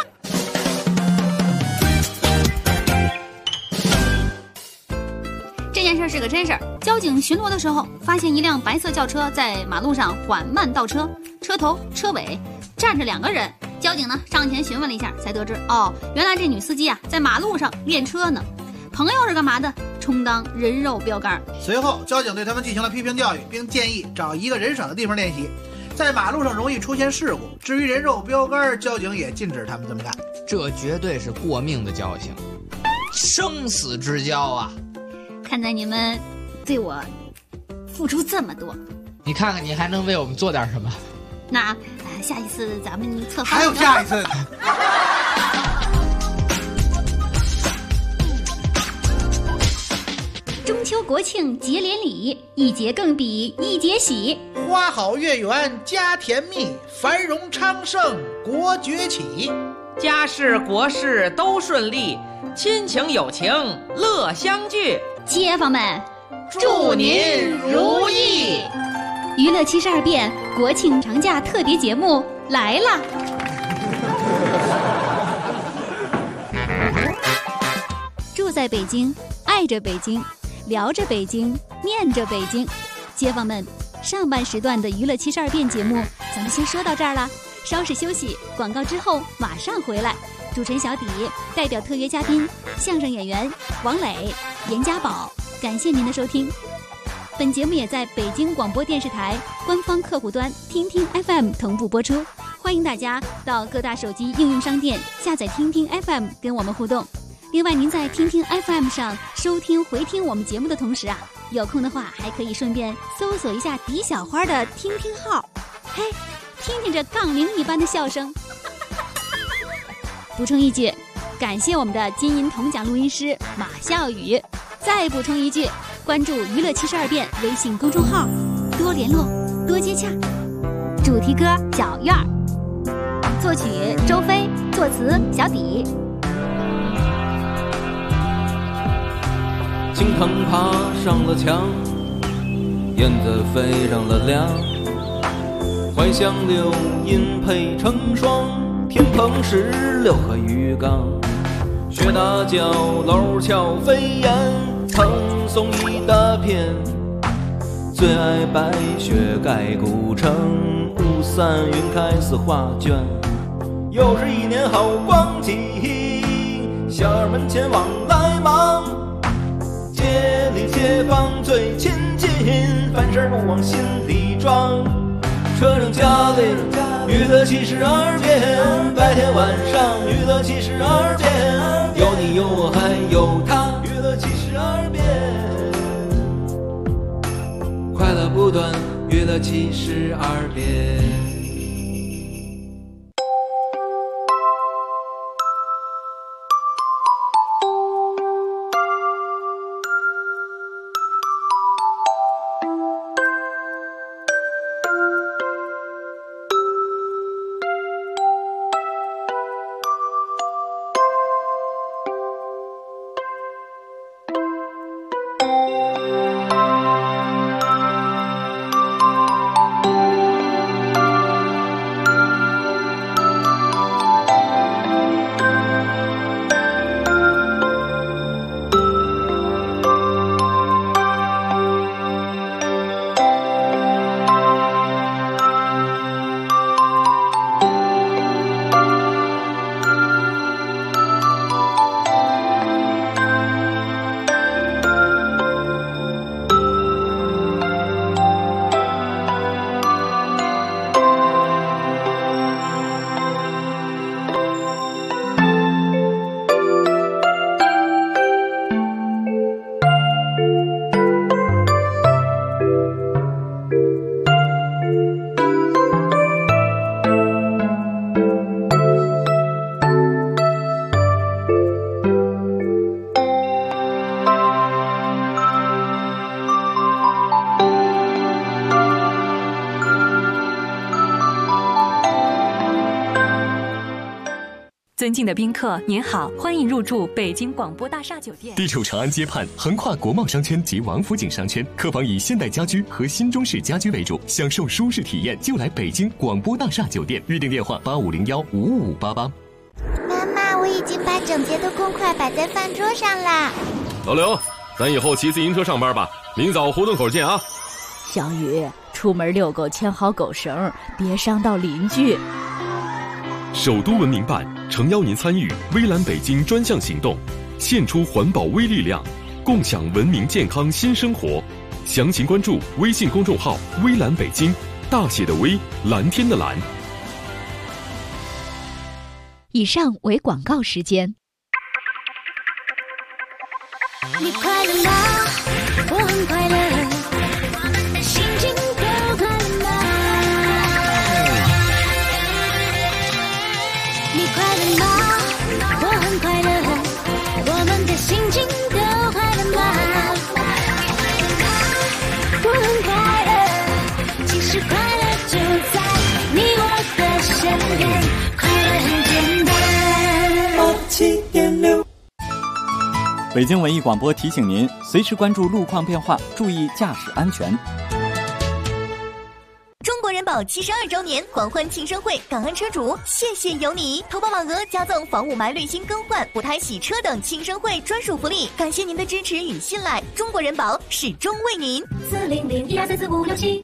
B: 这件事是个真事儿。交警巡逻的时候，发现一辆白色轿车在马路上缓慢倒车，车头、车尾站着两个人。交警呢上前询问了一下，才得知原来这女司机啊在马路上练车呢。朋友是干嘛的？充当人肉标杆。
C: 随后，交警对他们进行了批评教育，并建议找一个人少的地方练习。在马路上容易出现事故，至于人肉标杆，交警也禁止他们这么干。
F: 这绝对是过命的交情，生死之交啊！
B: 看在你们对我付出这么多，
F: 你看看你还能为我们做点什么？
B: 那下一次咱们测
C: 还有下一次呢。
B: 中秋国庆节连理，一节更比一节喜。
C: 花好月圆家甜蜜，繁荣昌盛国崛起。
G: 家事国事都顺利，亲情友情乐相聚。
B: 街坊们，
G: 祝您如意。
B: 于娱乐72变国庆长假特别节目来啦！住在北京，爱着北京，聊着北京，念着北京。街坊们，上半时段的娱乐72变节目咱们先说到这儿了，稍事休息，广告之后马上回来。主持人小底代表特约嘉宾相声演员王磊、严家宝，感谢您的收听。本节目也在北京广播电视台官方客户端听听 FM 同步播出，欢迎大家到各大手机应用商店下载听听 FM 跟我们互动。另外，您在听听 FM 上收听回听我们节目的同时啊，有空的话还可以顺便搜索一下狄小花的听听号，嘿，听听这杠铃一般的笑声。补充一句，感谢我们的金银铜奖录音师马笑宇。再补充一句，关注娱乐72变微信公众号，多联络，多接洽。主题歌小院儿，作曲周飞，作词小底。
A: 青藤爬上了墙，燕子飞上了梁，怀乡柳荫配成双，天棚石榴和鱼缸，雪大角楼峭飞檐，蓬松一大片，最爱白雪盖古城，雾散云开似画卷，又是一年好光景，小儿门前往来忙，街里街坊最亲近，凡事不往心里装，车上家里娱乐72变，白天晚上娱乐72变，有你有我还有他，娱乐72变，快乐不断，娱乐72变。
H: 尊敬的宾客，您好，欢迎入住北京广播大厦酒店。
I: 地处长安街畔，横跨国贸商圈及王府井商圈，客房以现代家居和新中式家居为主，享受舒适体验就来北京广播大厦酒店。预订电话8501-55588。
J: 妈妈，我已经把整洁的公筷摆在饭桌上啦。
K: 老刘，咱以后骑自行车上班吧，明早胡同口见啊。
L: 小雨，出门遛狗牵好狗绳，别伤到邻居。
K: 首都文明办诚邀您参与微蓝北京专项行动，献出环保微力量，共享文明健康新生活。详情关注微信公众号微蓝北京，大写的微，蓝天的蓝。
B: 以上为广告时间。
J: 你快乐吗？我很快乐，心情都快乐吗？你快乐吗？我很快乐，我们的心情都快乐吗？我很快乐，其实快乐就在你我的身边，快乐很简单。
M: 北京文艺广播提醒您，随时关注路况变化，注意驾驶安全。
N: 保72周年狂欢庆生会，感恩车主，谢谢有你！投保满额加赠防雾霾、滤芯更换、补胎洗车等庆生会专属福利，感谢您的支持与信赖，中国人保始终为您。
J: 40012344567。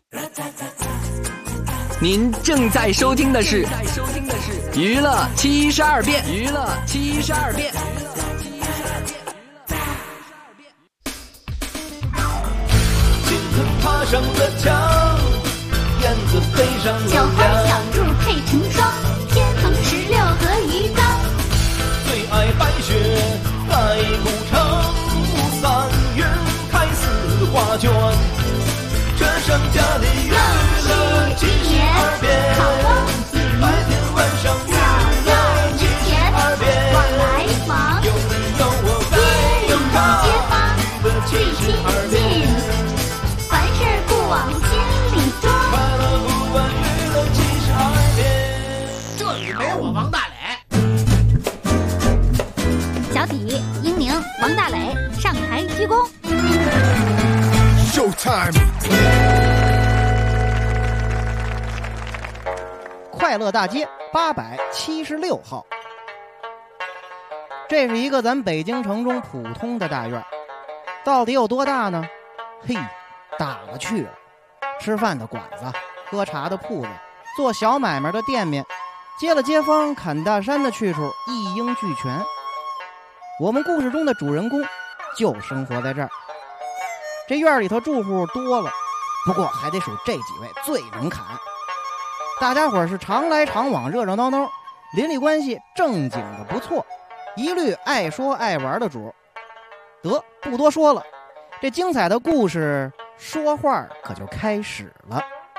O: 您正在收听的是娱乐72变，娱乐72变。
A: 青藤爬上了墙，燕子飞上了
B: 小花小鹿配成双，天蓬16和鱼缸。
A: 最爱白雪盖古城，3月开4画卷。这剩下的娱乐72变，白天晚上娱乐72变。
B: 往来忙，
A: 有你有我在有他，娱乐72变。
B: 凡事不往心里装，
A: 快乐不问娱乐72变。
C: 这里没我王大磊。
B: 小体、英宁、王大磊上台鞠躬。
D: Showtime。
E: 快乐大街876号，这是一个咱北京城中普通的大院，到底有多大呢？嘿，大了去了。吃饭的馆子，喝茶的铺子，做小买卖的店面，接了街坊砍大山的去处，一应俱全。我们故事中的主人公就生活在这儿。这院里头住户多了，不过还得数这几位最能砍。大家伙是常来常往，热热闹闹，邻里关系正经的不错，一律爱说爱玩的主。得，不多说了，这精彩的故事说话可就开始了。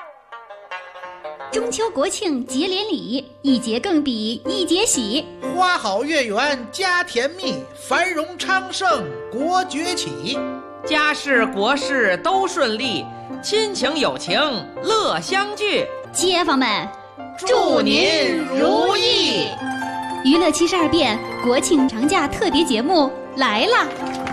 B: 中秋国庆节连理，一节更比一节喜。
C: 花好月圆家甜蜜，繁荣昌盛国崛起。
G: 家事国事都顺利，亲情友情乐相聚。
B: 街坊们，
G: 祝您如意！
B: 娱乐72变国庆长假特别节目来啦！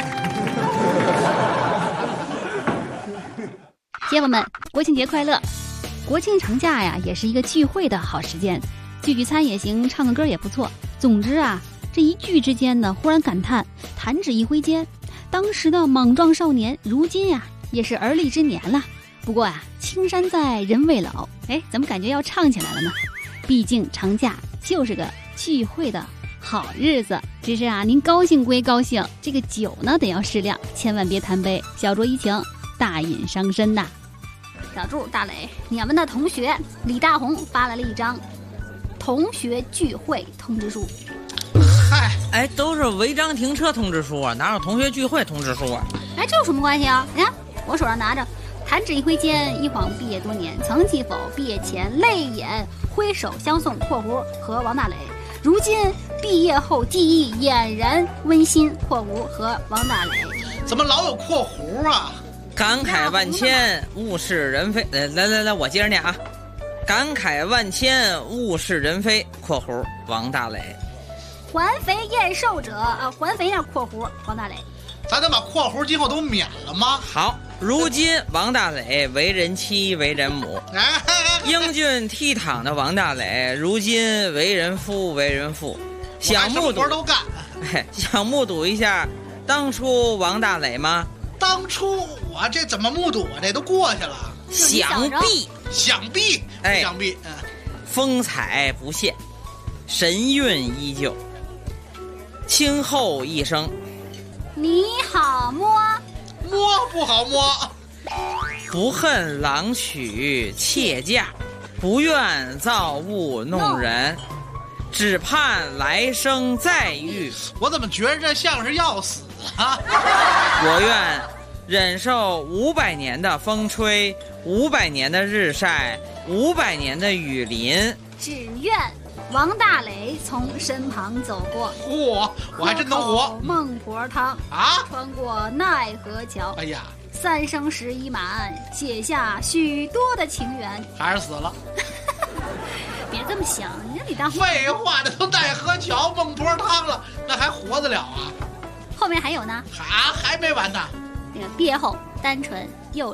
B: 街坊们，国庆节快乐！国庆长假呀，也是一个聚会的好时间，聚餐也行，唱个歌也不错。总之啊，这一聚之间呢，忽然感叹，弹指一挥间，当时的莽撞少年，如今呀，也是而立之年了。不过啊，青山在，人未老，哎，怎么感觉要唱起来了呢？毕竟长假就是个聚会的好日子。只是啊，您高兴归高兴，这个酒呢得要适量，千万别贪杯，小酌怡情，大饮伤身呐。小柱、大磊，你们的同学李大红发来了一张同学聚会通知书。
C: 嗨，
G: 哎，都是违章停车通知书啊，哪有同学聚会通知书啊？
B: 哎，这有什么关系啊？你看我手上拿着，弹指一挥间，一晃毕业多年，曾记否？毕业前泪眼挥手相送（括弧和王大磊）。如今毕业后记忆俨然温馨（括弧和王大磊）。
C: 怎么老有括弧啊？
G: 感慨万千，物是人非。来，我接着念啊！感慨万千，物是人非（括弧王大磊）。
B: 环肥燕瘦者环肥燕（括弧王大磊）。
C: 咱能把括弧今后都免了吗？
G: 好，如今王大磊为人妻为人母，英俊倜傥的王大磊如今为人夫为人父，想目睹
C: 都干。
G: 想目睹一下当初王大磊吗？
C: 当初我这怎么目睹啊？这都过去了。想必，
G: 风采不现，神韵依旧，轻厚一生。
B: 你好摸
C: 不好摸，
G: 不恨郎娶妾嫁，不愿造物弄人，只盼来生再遇。
C: 我怎么觉得这像是要死啊？
G: 我愿忍受500年的风吹，500年的日晒，500年的雨淋，
B: 只愿王大磊从身旁走过。
C: 嚯，我还真能活。
B: 孟婆汤
C: 啊，
B: 穿过奈何桥。
C: 哎呀
B: ，3生石已满，写下许多的情缘。
C: 还是死了。
B: 别这么想，你这李大
C: 废话，那都奈何桥孟婆汤了，那还活得了啊？
B: 后面还有呢。
C: 还没完呢。
B: 那个毕业后单纯幼稚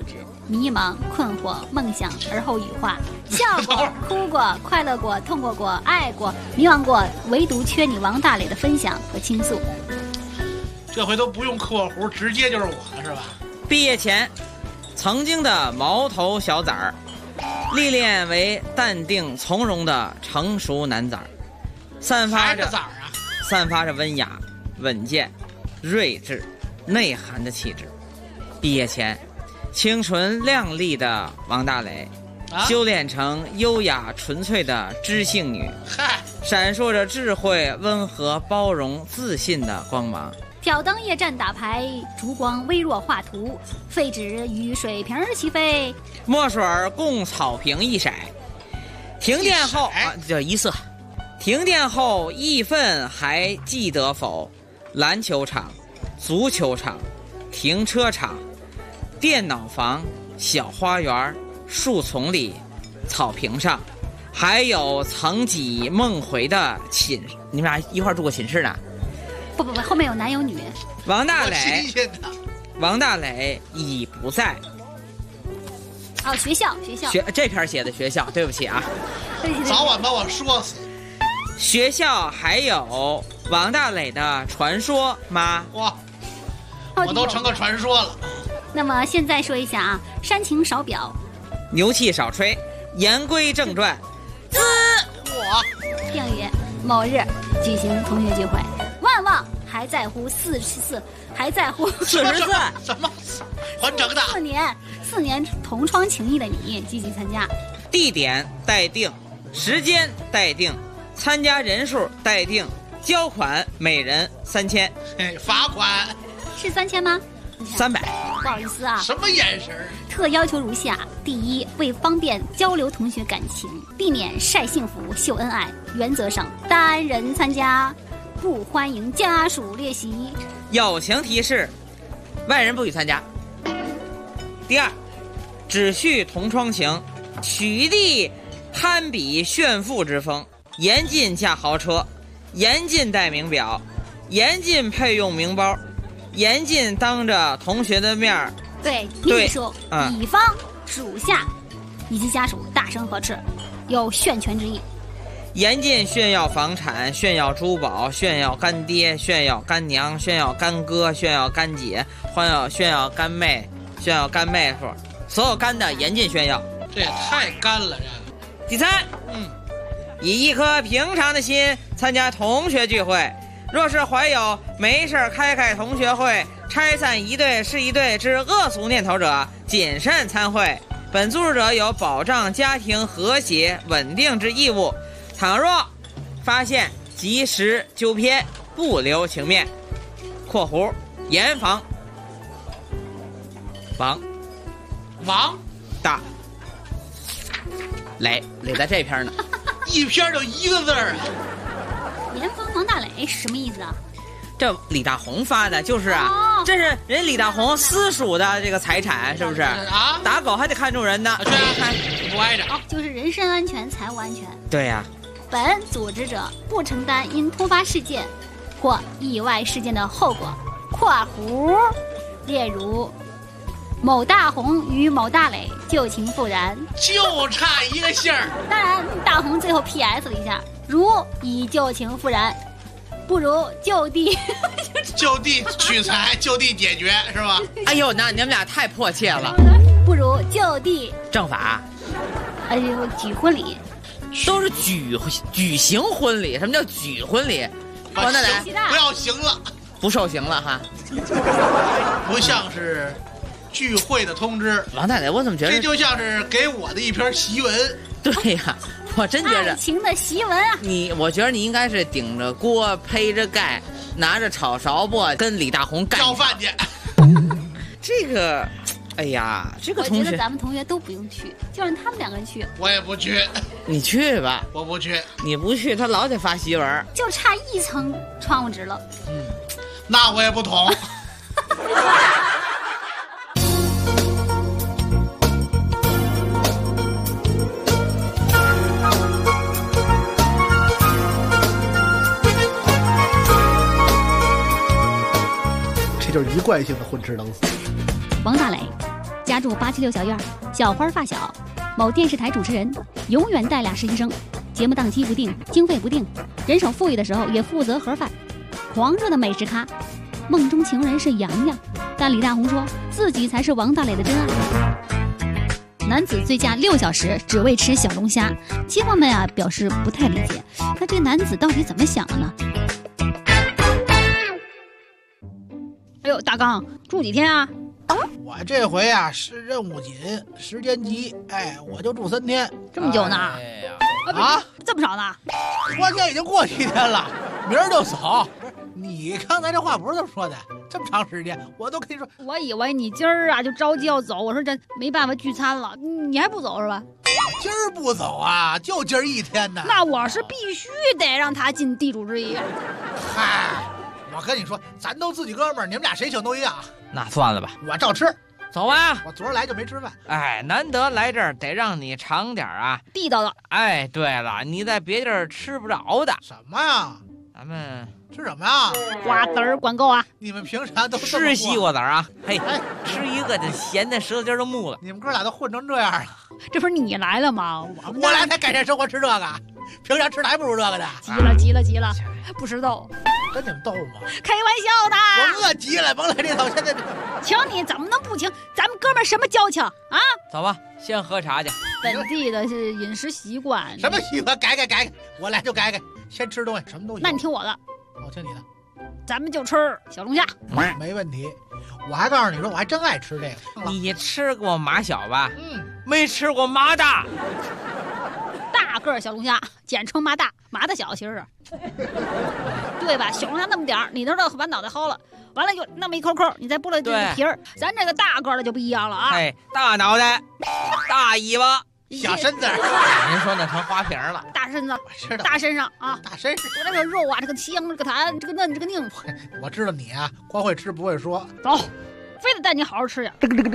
B: 迷茫、困惑、梦想，而后羽化。笑过、哭过、快乐过、痛过过、爱过、迷茫过，唯独缺你王大磊的分享和倾诉。
C: 这回都不用括弧，直接就是我了，是吧？
G: 毕业前，曾经的毛头小崽儿，历练为淡定从容的成熟男崽儿，散发着温雅、稳健、睿智、内涵的气质。毕业前，清纯靓丽的王大磊，修炼成优雅纯粹的知性女，闪烁着智慧、温和、包容、自信的光芒。
B: 挑灯夜战打牌，烛光微弱画图，废纸与水瓶齐飞，
G: 墨水共草坪一色。停电后叫一色。停电后义愤还记得否？篮球场、足球场、停车场、电脑房、小花园、树丛里、草坪上，还有曾几梦回的寝，你们俩一块住过寝室呢？
B: 不，后面有男有女。
G: 王大磊已不在。
B: 学校
G: 这篇写的学校，对不起啊，
C: 早晚把我说死。
G: 学校还有王大磊的传说吗？
C: 哇，我都成个传说了。
B: 那么现在说一下啊，煽情少表，
G: 牛气少吹，言归正传。
B: 定语某日举行同学聚会，万还在乎44，还在乎
G: 44
C: 什么？还整的
B: 4年同窗情谊的你积极参加。
G: 地点待定，时间待定，参加人数待定，交款每人3000。
C: 罚款
B: 是3000吗
G: ？300。
B: 不好意思啊。
C: 什么眼神？
B: 特要求如下：第一，为方便交流同学感情，避免晒幸福秀恩爱，原则上单人参加，不欢迎家属列席。
G: 友情提示：外人不许参加。第二，只叙同窗情，取缔攀比炫富之风，严禁驾豪车，严禁戴名表，严禁配用名包，严禁当着同学的面
B: 对秘书、乙方、属下以及家属大声呵斥，有炫权之意。
G: 严禁炫耀房产、炫耀珠宝、炫耀干爹、炫耀干娘、炫耀干哥、炫耀干姐、炫耀干妹、炫耀干妹夫，所有干的严禁炫耀。
C: 这也太干了，这个。
G: 第三，以一颗平常的心参加同学聚会，若是怀有没事开同学会、拆散一对是一对之恶俗念头者，谨慎参会。本组织者有保障家庭和谐稳定之义务，倘若发现及时纠偏，不留情面。括弧严防王大磊在这篇呢。
C: 一篇就一个字儿啊。
B: 严防王大磊是什么意思啊？
G: 这李大红发的，就是啊，这是人李大红私属的这个财产，是不是啊？打狗还得看住人呢，
C: 不挨着
B: 就是人身安全、财务安全。
G: 对呀。
B: 本组织者不承担因突发事件或意外事件的后果（括弧例如某大红与某大磊旧情复燃），
C: 就差一个姓儿。
B: 当然，大红最后 PS 了一下，如已旧情复燃，不如就地
C: 取材，就地解决，是吧？
G: 哎呦，那你们俩太迫切了。
B: 不如就地
G: 正法。
B: 举婚礼。
G: 都是举行婚礼。什么叫举婚礼？王大磊
C: 不要行了，
G: 不受刑了哈。
C: 不像是聚会的通知。
G: 王大磊，我怎么觉得
C: 这就像是给我的一篇檄文？
G: 对呀，我真觉着
B: 爱情的檄文啊。
G: 我觉得你应该是顶着锅披着盖，拿着炒勺钵跟李大红干
C: 要饭去。
G: 这个。哎呀，这个同学，
B: 我觉得咱们同学都不用去，就让他们2个人去。
C: 我也不去。
G: 你去吧。
C: 我不去。
G: 你不去，他老得发檄文。
B: 就差1层窗户纸了。
C: 那我也不同。
P: 这就是一贯性的混吃等死。
B: 王大磊家住876小院，小花发小，某电视台主持人，永远带俩实习生，节目档期不定，经费不定，人手富裕的时候也负责盒饭，狂热的美食咖，梦中情人是杨洋，但李大红说自己才是王大磊的真爱。男子醉驾6小时只为吃小龙虾，街坊们啊表示不太理解，那这男子到底怎么想的呢？哎呦，大刚住几天啊？
C: 我这回啊是任务紧，时间急，我就住3天。
B: 这么久呢？
C: 啊，
B: 这么少呢？
C: 昨天已经过7天了，明儿就走。不是，你刚才这话不是这么说的，这么长时间，我都跟你说。
B: 我以为你今儿啊就着急要走，我说这没办法聚餐了，你还不走是吧？
C: 我今儿不走啊，就今儿1天呢。
B: 那我是必须得让他尽地主之谊。
C: 嗨，我跟你说，咱都自己哥们儿，你们俩谁请都一样。
G: 那算了吧，
C: 我照吃。
G: 走吧，
C: 我昨儿来就没吃饭。
G: 难得来这儿，得让你尝点啊，
B: 地道的。
G: 对了，你在别地儿吃不着的。
C: 什么呀？
G: 咱们
C: 吃什么呀？
B: 瓜子儿管够啊！
C: 你们平常都
G: 吃西瓜子儿啊？嘿，吃一个这咸的舌头尖都木了。
C: 你们哥俩都混成这样了，
B: 这不是你来了吗？
C: 我来才改善生活吃这个，平常吃的还不如这个呢。
B: 急了，不识逗。
C: 跟你们逗吗？
B: 开玩笑的。
C: 我饿急了，甭来这套。现在
B: 请你怎么能不请？咱们哥们儿什么交情啊？
G: 走吧，先喝茶去。
B: 本地的是饮食习惯。
C: 什么习惯？改，我来就改。先吃东西，什么东西？
B: 那你听我的。
C: 我听你的。
B: 咱们就吃小龙虾。
C: 没问题。我还告诉你说，我还真爱吃这个。
G: 你吃过马小吧？没吃过马大。
B: 大个小龙虾，简称马大，马大小其实是，对吧？小龙虾那么点儿，里头的把脑袋薅了，完了就那么一抠抠，你再剥了这个皮儿。咱这个大个的就不一样了啊！
G: 大脑袋，大尾巴，
C: 小身子。
G: 您说那成花瓶了？
B: 大身子，
C: 大
B: 身上啊，
C: 大身上，
B: 我这个肉啊，这个香，这个弹，这个嫩，这个拧。
C: 我知道你啊，光会吃不会说。
B: 走，非得带你好好吃呀！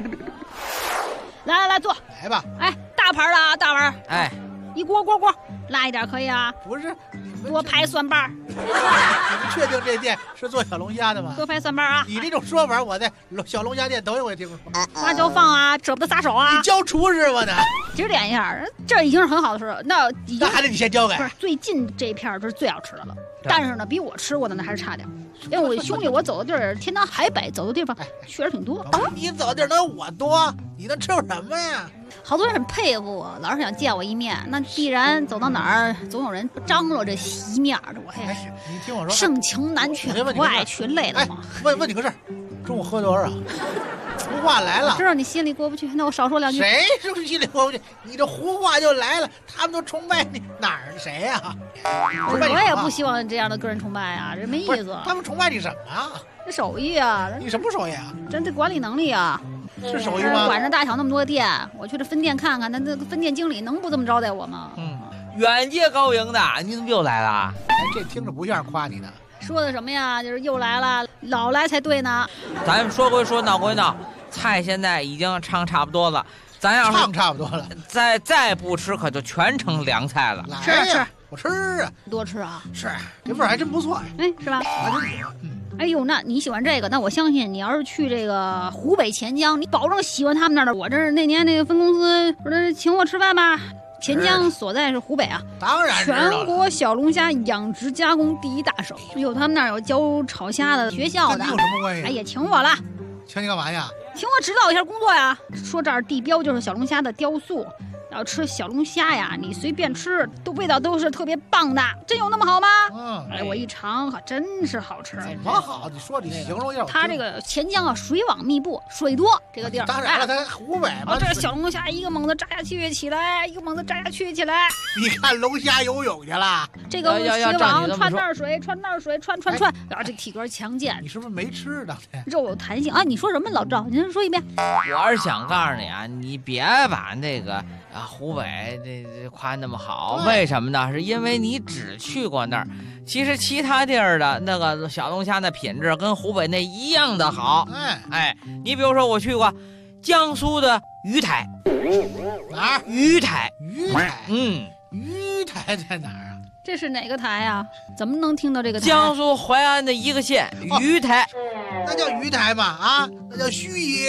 B: 来，坐。
C: 来吧。
B: 大盘的啊，大盘。一锅，辣一点可以啊？
C: 不是，
B: 多拍蒜瓣。
C: 你们确定这店是做小龙虾的吗？
B: 多拍蒜瓣啊！
C: 你这种说法，我在小龙虾店头一回听说。
B: 花椒放啊，舍不得撒手啊！
C: 你教厨师吗呢？
B: 今儿点一下，这已经是很好的吃了。那
C: 还得你先教给。
B: 不是，最近这一片就是最好吃的了。但是呢，比我吃过的那还是差点。因为我兄弟，我走的地儿天南海北，走的地方确实挺多。
C: 你走的地儿能有我多？你能吃有什么呀？
B: 好多人很佩服我，老是想见我一面。那必然走到哪儿，总有人张罗着席面的。我也是。
C: 你听我说，
B: 盛情难却，不爱却累了吗？
C: 问你个事儿，中午喝多少？胡话来了，
B: 知道你心里过不去，那我少说2句。
C: 谁说心里过不去？你这胡话就来了，他们都崇拜你哪儿谁呀？
B: 我也不希望这样的个人崇拜啊，这没意思。
C: 他们崇拜你什么啊？
B: 这手艺啊，
C: 你什么手艺啊？
B: 这管理能力啊。
C: 是手艺吗？
B: 管着大小那么多店，我去这分店看看，那个分店经理能不这么招待我吗？
G: 远接高迎的，你怎么又来了？
C: 这听着不像夸你的。
B: 说的什么呀？就是又来了，老来才对呢。
G: 咱说归说，闹归闹，菜现在已经唱差不多了，咱要是
C: 唱差不多了，
G: 再不吃，可就全成凉菜了。
B: 吃，
C: 我吃啊，
B: 多吃啊。
C: 是，这味儿还真不错。
B: 是吧？
C: 还真喜欢。
B: 哎呦，那你喜欢这个，那我相信你要是去这个湖北潜江，你保证喜欢他们那儿的。我这那年那个分公司不是请我吃饭吗？潜江所在是湖北啊，
C: 当然
B: 全国小龙虾养殖加工第1大省，有他们那儿有教炒虾的学校的。
C: 跟你有什么关系？
B: 也请我了。
C: 请你干嘛呀？
B: 请我指导一下工作呀。说这儿地标就是小龙虾的雕塑。要吃小龙虾呀，你随便吃，味道都是特别棒的，真有那么好吗？我一尝可真是好吃。
C: 怎么好？你说你形容一下。
B: 它这个潜江啊，水网密布，水多这个地儿。
C: 当然了，它湖北嘛。
B: 这小龙虾一个猛子扎下去起来，一个猛子扎下去起来。
C: 你看龙虾游泳去了？
B: 这个水网穿那儿水，穿那儿水，穿，然后这体格强健。
C: 你是不是没吃的？
B: 肉有弹性啊！你说什么，老赵？您说一遍。
G: 我是想告诉你啊，你别把那个。湖北这夸那么好，为什么呢？是因为你只去过那儿，其实其他地儿的那个小龙虾的品质跟湖北那一样的好。你比如说我去过江苏的鱼台，
C: 哪儿？
G: 鱼台，
C: 鱼台在哪儿啊？
B: 这是哪个台呀？怎么能听到这个台？
G: 江苏淮安的一个县，鱼台。
C: 那叫鱼台嘛？啊，那叫盱眙。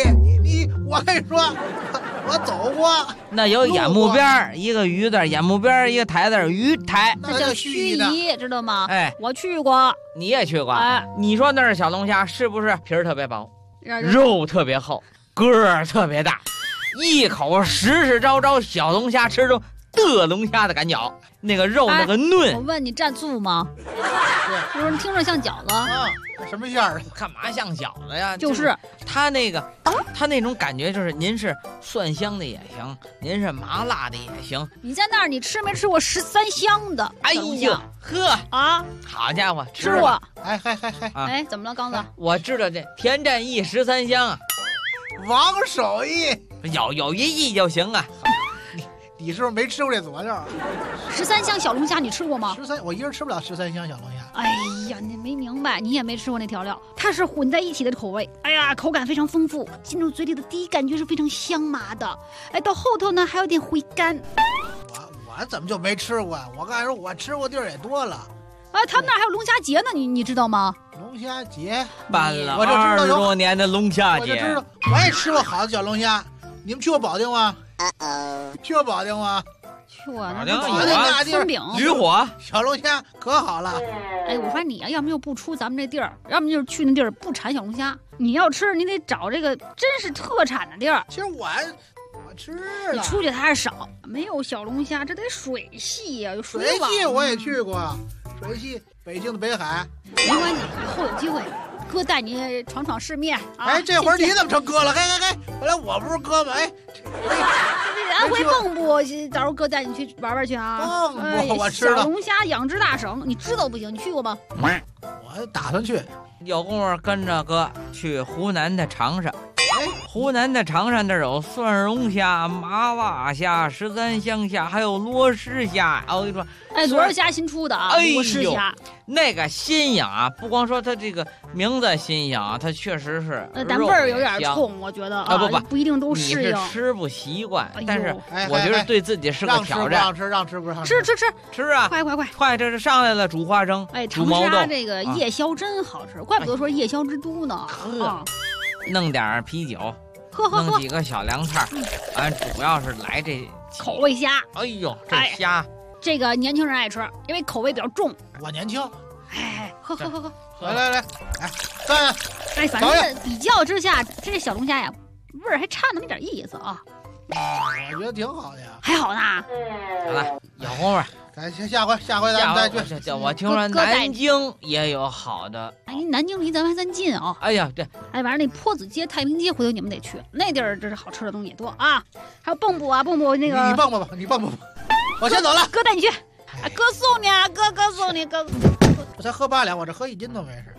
C: 我跟你说，我走过。
G: 那有眼目边一个鱼字，眼目边一个台字，鱼台，
B: 那叫盱眙，知道吗？
G: 哎，
B: 我去过，
G: 你也去过。
B: 哎，
G: 你说那是小龙虾，是不是皮儿特别薄，肉特别厚，个儿特别大，一口实招小龙虾吃中的龙虾的感觉，那个肉那个嫩。
B: 我问你蘸醋吗？我说你听着像饺子
C: 啊？什么馅儿？
G: 干嘛像饺子呀？
B: 就是
G: 它那种感觉，就是您是蒜香的也行，您是麻辣的也行。
B: 你在那儿你吃没吃过13香的？
G: 哎呦呵
B: 啊！
G: 好家伙，
B: 吃过。
C: 哎，
B: 怎么了，刚子？
G: 我知道这田占义13香啊，
C: 王守义
G: 有一义就行啊。
C: 你是不是没吃过这佐料
B: ？13香小龙虾你吃过吗
C: ？13，我一人吃不了13香小龙虾。
B: 哎呀，你没明白，你也没吃过那调料，它是混在一起的口味。哎呀，口感非常丰富，进入嘴里的第一感觉是非常香麻的，哎，到后头呢还有点回甘。
C: 我怎么就没吃过？我告诉你，我吃过地儿也多了。
B: 啊，他们那儿还有龙虾节呢，你知道吗？
C: 龙虾节
G: 办了20多年的龙虾节，
C: 我就知道，我也吃过好的小龙虾。你们去过保定吗？去过保定吗？
B: 去过，
G: 保定
C: 那地儿
B: 饼、
G: 渔火、
C: 小龙虾可好了。
B: 哎，我说你啊，要么就不出咱们这地儿，要么就是去那地儿不产小龙虾。你要吃，你得找这个真是特产的地儿。
C: 其实我吃了，
B: 你出去还是少，没有小龙虾，这得水系呀，有
C: 水系我也去过，水系北京的北海。
B: 没关系，以后有机会。哥带你闯闯世面啊！
C: 哎，这会儿你怎么成哥了？嘿，本来我不是哥吗？哎，
B: 安徽蚌埠，到时候哥带你去玩玩去啊！
C: 蚌埠我知道。
B: 小龙虾养殖大省，你知道不行？你去过吗？
C: 我打算去，
G: 有功夫跟着哥去湖南的长沙。湖南的长沙那儿有蒜蓉虾、麻辣虾、13香虾，还有罗氏虾。我跟你说，
B: 哎，罗氏虾新出的啊，罗氏虾
G: 那个新颖啊，不光说它这个名字新颖啊，它确实是
B: 但味儿有点冲，我觉得啊，不一定都适应。
G: 你是吃不习惯，但是我觉得对自己是个挑战。
C: 让吃不让吃？
G: 吃啊！快，这是上来了，煮花生，
B: 哎，长沙这个夜宵真好吃，怪不得说夜宵之都呢。
G: 弄点啤酒，弄几个小凉菜，主要是来这
B: 口味虾。
G: 哎呦，这虾，
B: 这个年轻人爱吃，因为口味比较重。
C: 我年轻，
B: 哎，喝，
C: 来，哎，干！
B: 哎，反正比较之下，这小龙虾呀，味儿还差那么点意思啊。
C: 我觉得挺好的呀，
B: 还好呢。
G: 好了，有功夫。
C: 下回咱们再去。
G: 我听说南京也有好的。
B: 哎，南京离咱们还算近啊。
G: 哎呀，对，
B: 哎，完了那坡子街、太平街，回头你们得去，那地儿这是好吃的东西也多啊。还有蚌埠啊，蚌埠那个。
C: 你蹦吧，我先走了。
B: 哥带你去，哥送你啊，哥送你，哥。
C: 我才喝8两，我这喝1斤都没事。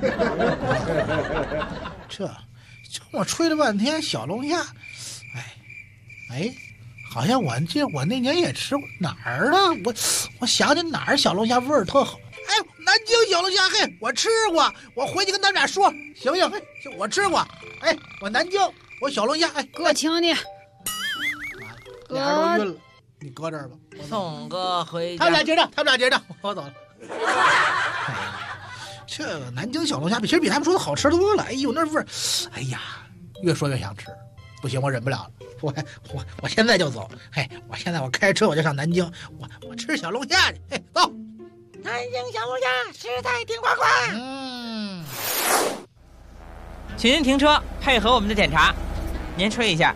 C: 这我吹了半天小龙虾，哎。好像我那年也吃过哪儿呢？我想起哪儿小龙虾味儿特好。哎，南京小龙虾，嘿，我吃过，我回去跟他们俩说，行？嘿，我吃过。哎，我南京，我小龙虾，哎，
B: 哥请你。
C: 俩人都晕了，你搁这儿吧。
G: 送哥回家。
C: 他们俩结账，我走了。这个南京小龙虾其实比他们说的好吃多了。哎呦，那味儿，哎呀，越说越想吃。不行，我忍不了了，我现在就走。嘿，我开车我就上南京，我吃小龙虾去。嘿，走。
P: 南京小龙虾实在挺呱呱。
G: 请您停车，配合我们的检查。您吹一下。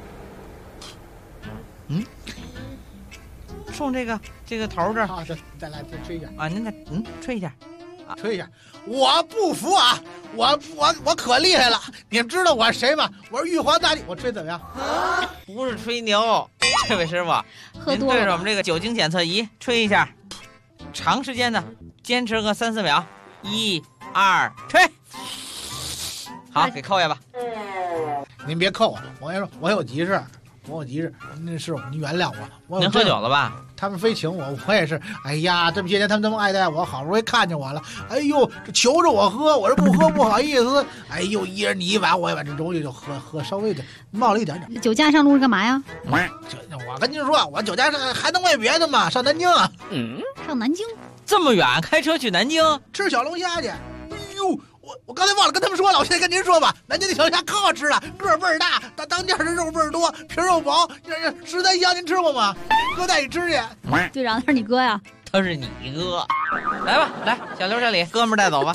G: 冲这个头这儿。
C: 好，再来吹一下
G: 啊！您再吹一下。
C: 吹一下，我不服啊！我可厉害了！你们知道我是谁吗？我是玉皇大帝。我吹怎么样？
G: 不是吹牛，这位师傅，
B: 喝多了。
G: 您对着我们这个酒精检测仪吹一下，长时间的，坚持个3-4秒。1、2，吹。好，给扣下吧。
C: 您别扣啊！我跟你说，我有急事。那师傅，您原谅我。
G: 您喝酒了吧？
C: 他们非请我也是。哎呀，这么些年他们这么爱戴我，好不容易看见我了。哎呦，这求着我喝，我这不喝不好意思。哎呦，一人你一碗，我一碗，这容易就喝稍微的冒了一点点。
B: 酒驾上路是干嘛呀？
C: 我跟您说，我酒驾还能为别的吗？上南京啊。
B: 上南京？
G: 这么远，开车去南京
C: 吃小龙虾去。哎呦， 我刚才忘了跟他们说了，我现在跟您说吧，南京的小龙虾可好吃了，个儿倍儿大，当间的肉倍儿多，皮肉薄，实在香，您吃过吗？哥带你吃去。
B: 队长，他是你哥呀？
G: 他是你哥。来吧，来，小刘这里，哥们儿带走吧。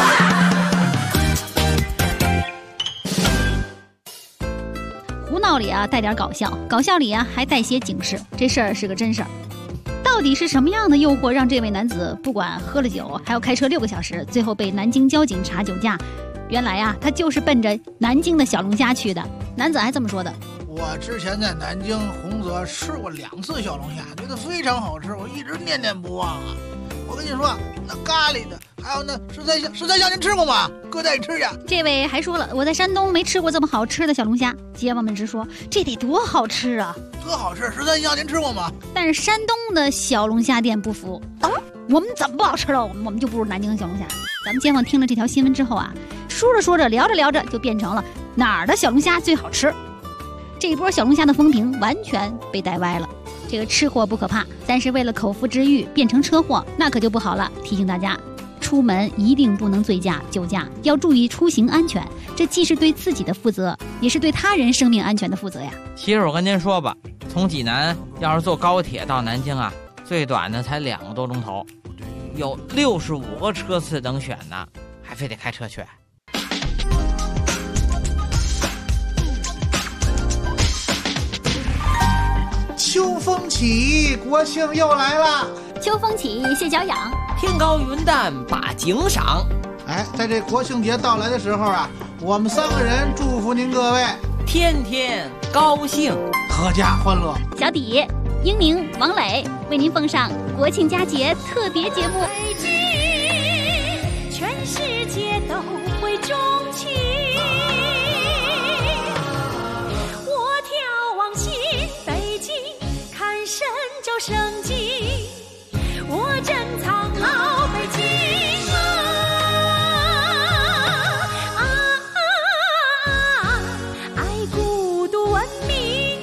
B: 胡闹里啊带点搞笑，搞笑里啊还带些警示，这事儿是个真事儿。到底是什么样的诱惑让这位男子不管喝了酒还要开车6个小时，最后被南京交警查酒驾？原来啊他就是奔着南京的小龙虾去的。男子还这么说的：
C: 我之前在南京洪泽吃过2次小龙虾，觉得非常好吃，我一直念念不忘啊。我跟你说，那咖喱的，还有那十三香，您吃过吗？哥带你吃去。
B: 这位还说了，我在山东没吃过这么好吃的小龙虾。街坊们直说，这得多好吃啊！
C: 多好吃，十三香您吃过吗？
B: 但是山东的小龙虾店不服，我们怎么不好吃了？我们就不如南京的小龙虾。咱们街坊听了这条新闻之后啊，说着说着，聊着聊着，就变成了哪儿的小龙虾最好吃。这一波小龙虾的风评完全被带歪了。这个吃货不可怕，但是为了口腹之欲变成车祸，那可就不好了。提醒大家，出门一定不能醉驾酒驾，要注意出行安全。这既是对自己的负责，也是对他人生命安全的负责呀。
G: 其实我跟您说吧，从济南要是坐高铁到南京啊，最短的才2个多钟头，有65个车次能选呢，还非得开车去。
C: 秋风起，国庆又来了。
B: 秋风起，蟹脚痒，
G: 天高云淡把景赏。
C: 哎，在这国庆节到来的时候啊，我们3个人祝福您各位
G: 天天高兴，
C: 阖家欢乐。
B: 小底、英宁、王磊为您奉上国庆佳节特别节目。
J: 北京，全世界都会钟情。我眺望新北京，看神州盛景。我珍藏老北京爱古都文明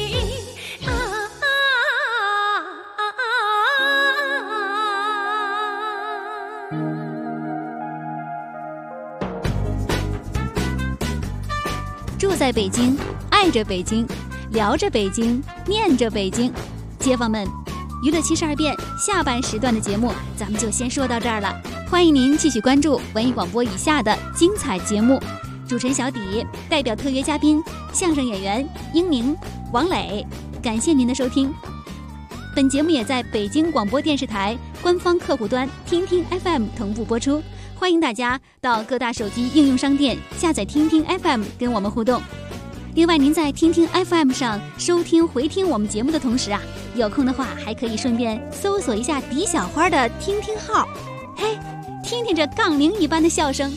B: 住在北京，爱着北京，聊着北京，念着北京。街坊们，娱乐72变下半时段的节目咱们就先说到这儿了，欢迎您继续关注文艺广播以下的精彩节目。主持人小底代表特约嘉宾相声演员英宁、王磊，感谢您的收听。本节目也在北京广播电视台官方客户端听听 FM 同步播出，欢迎大家到各大手机应用商店下载听听 FM 跟我们互动。另外，您在听听 FM 上收听回听我们节目的同时啊，有空的话还可以顺便搜索一下迪小花的听听号，嘿，听听这杠铃一般的笑声。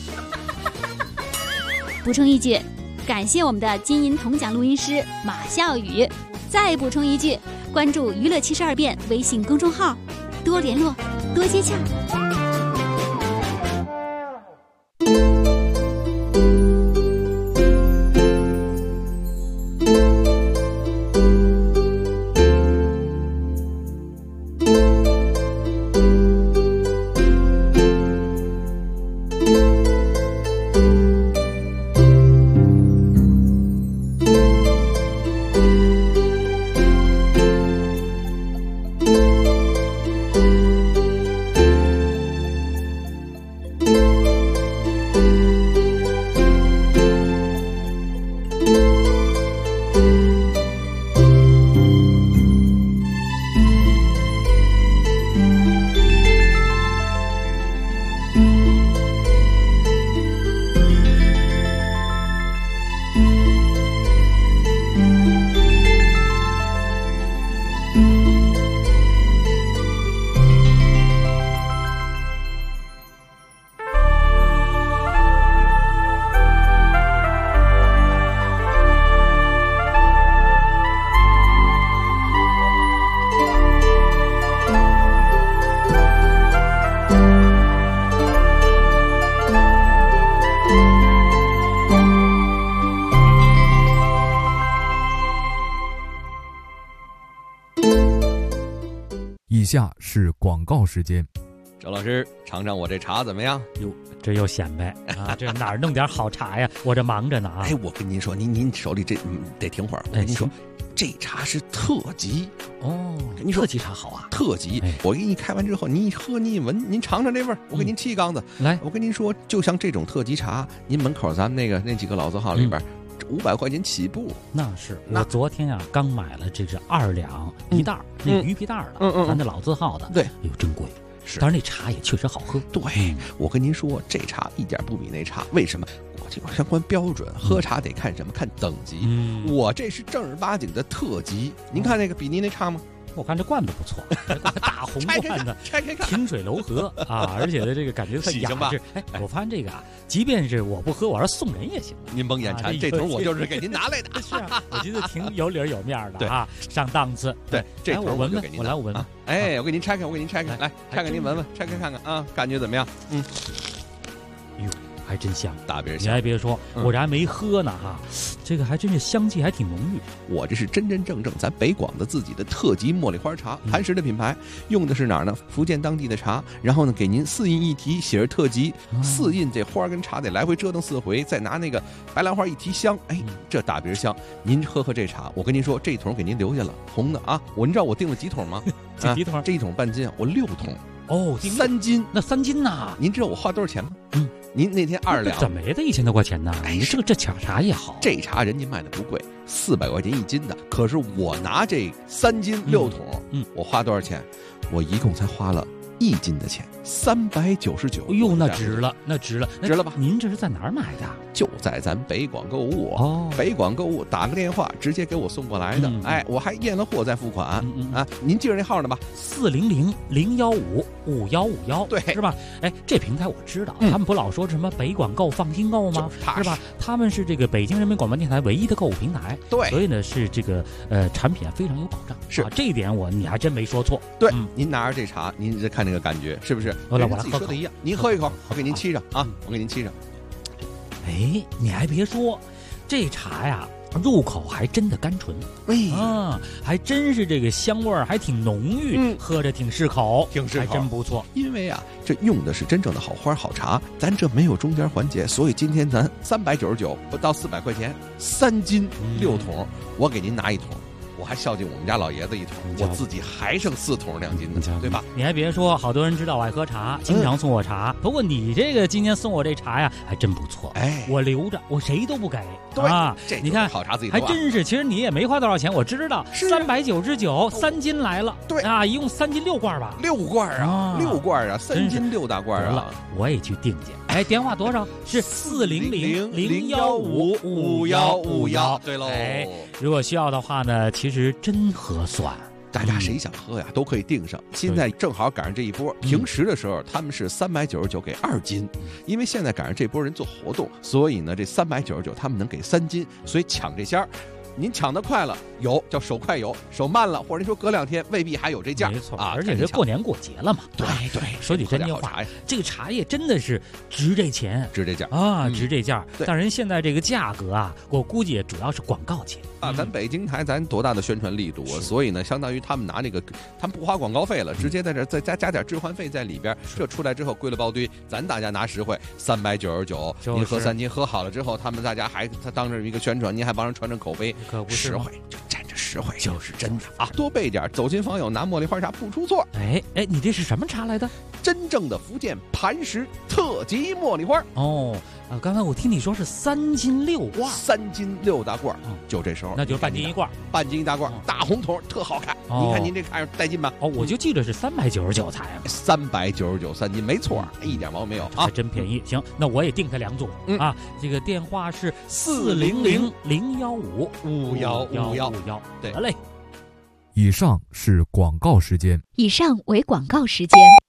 B: 补充一句，感谢我们的金银铜奖录音师马笑宇。再补充一句，关注娱乐72变微信公众号，多联络，多接洽。
Q: 以下是广告时间。 周老师，尝尝我这茶怎么样？
R: 哟，这又显摆啊！这哪儿弄点好茶呀？我这忙着呢啊！
Q: 哎，我跟您说，您手里这得停会儿。我跟您说，这茶是特级
R: 哦。
Q: 跟您说，
R: 特级茶好啊，
Q: 特级。我给你开完之后，您一喝，您一闻，您尝尝这味儿。我给您沏一缸子。
R: 来，
Q: 我跟您说，就像这种特级茶，您门口咱们那几个老字号里边。500块钱起步，
R: 那是我昨天啊刚买了这是2两一袋那鱼皮袋的，咱那老字号的，
Q: 对，
R: 哎呦真贵，
Q: 是，
R: 但是那茶也确实好喝。
Q: 对，我跟您说，这茶一点不比那差，为什么？我这有相关标准，喝茶得看什么？看等级。我这是正儿八经的特级，您看那个比您那差吗？
R: 我看这罐子不错，大红罐子，
Q: 拆开看，
R: 清水柔和啊，而且的这个感觉很雅致。哎，我发现这个啊，即便是我不喝，我要送人也行。
Q: 您甭眼馋，这桶我就是给您拿来的。
R: 是啊，我觉得挺有理有面的啊，上档次。
Q: 对，这桶
R: 我
Q: 就给您。
R: 我来，我闻闻。
Q: 哎，我给您拆开，来，拆开您闻闻，拆开看看啊，感觉怎么样？
R: 哟。还真香，
Q: 大别
R: 你还别说，我这还没喝呢哈，这个还真是香气还挺浓郁。
Q: 我这是真正咱北广的自己的特级茉莉花茶，磐石的品牌，用的是哪儿呢？福建当地的茶，然后呢给您4印一提，写着特级，4印这花跟茶得来回折腾4回，再拿那个白兰花一提香，哎，这大别香。您喝这茶，我跟您说，这一桶给您留下了，红的啊。您知道我订了几桶吗？
R: 几桶？
Q: 这一桶半斤啊，我6桶。
R: 哦
Q: ，3斤，
R: 那3斤呐？
Q: 您知道我花多少钱吗？您那天2两，
R: 怎么也得1000多块钱呢？哎，这茶也好，
Q: 这茶人家卖的不贵，400块钱1斤的。可是我拿这3斤6桶，我花多少钱？我一共才花了1斤的钱，399。
R: 哎呦，那值了，值了吧？您这是在哪儿买的？
Q: 就在咱北广购物哦，北广购物打个电话直接给我送过来的。哎，我还验了货再付款啊。您记着那号呢吧
R: ？400-015-5151，
Q: 对，
R: 是吧？哎，这平台我知道，他们不老说什么北广购、放心购吗？是吧？他们是这个北京人民广播电台唯一的购物平台，
Q: 对，
R: 所以呢是这个产品非常有保障。
Q: 是
R: 这一点你还真没说错。
Q: 对，您拿着这茶，您再看那个感觉是不是？
R: 我来
Q: 自己说的一样，您喝一口，我给您沏上啊，我给您沏上。
R: 哎，你还别说，这茶呀，入口还真的甘醇，还真是这个香味儿还挺浓郁，喝着挺适口，还真不错。
Q: 因为啊，这用的是真正的好花好茶，咱这没有中间环节，所以今天咱399不到400块钱，3斤6桶，我给您拿1桶。我还孝敬我们家老爷子1桶，我自己还剩4桶2斤的，对吧？
R: 你还别说，好多人知道我爱喝茶，经常送我茶。不过你这个今天送我这茶呀，还真不错。哎，我留着，我谁都不给。
Q: 对
R: 啊，
Q: 你看好茶自己
R: 还真是。其实你也没花多少钱，我知道，399，3斤来了。
Q: 对
R: 啊，一共3斤6罐吧
Q: ？6罐啊，6罐啊，3斤6大罐啊！
R: 我也去订去。哎，电话多少？是400-015-5151。
Q: 对喽。
R: 哎，如果需要的话呢，其实真合算。
Q: 大家谁想喝呀，都可以订上。现在正好赶上这一波，平时的时候他们是399给2斤，因为现在赶上这波人做活动，所以呢这399他们能给3斤，所以抢这下。您抢得快了有，叫手快有；手慢了，或者您说隔2天未必还有这价。
R: 没错啊，而且这过年过节了嘛。
Q: 对，
R: 说句真话，这个茶叶真的是值这钱，
Q: 值这价
R: 啊，值这价。但人现在这个价格啊，我估计主要是广告钱
Q: 啊。咱北京台咱多大的宣传力度啊，所以呢，相当于他们拿那个，他们不花广告费了，直接在这再加点置换费在里边。这出来之后归了包堆，咱大家拿实惠，399，您喝3斤，喝好了之后，他当着一个宣传，您还帮人传口碑。
R: 可不是
Q: 实惠，就沾着实惠，就是真的啊！多备点，走亲访友拿茉莉花茶不出错。
R: 哎，你这是什么茶来的？
Q: 真正的福建磐石特级茉莉花。
R: 哦，刚才我听你说是3斤6罐
Q: ，3斤6大罐，就这时候，
R: 那就是半斤1罐，
Q: 半斤1大罐，大红桶，特好看。您看您这看着带劲吧？
R: 哦，我就记得是399才
Q: ，399 3斤，没错，一点毛病没有啊，
R: 还真便宜。行，那我也订它2组啊。这个电话是400-015-5151。
Q: 对，
R: 得嘞。
S: 以上是广告时间。
L: 以上为广告时间。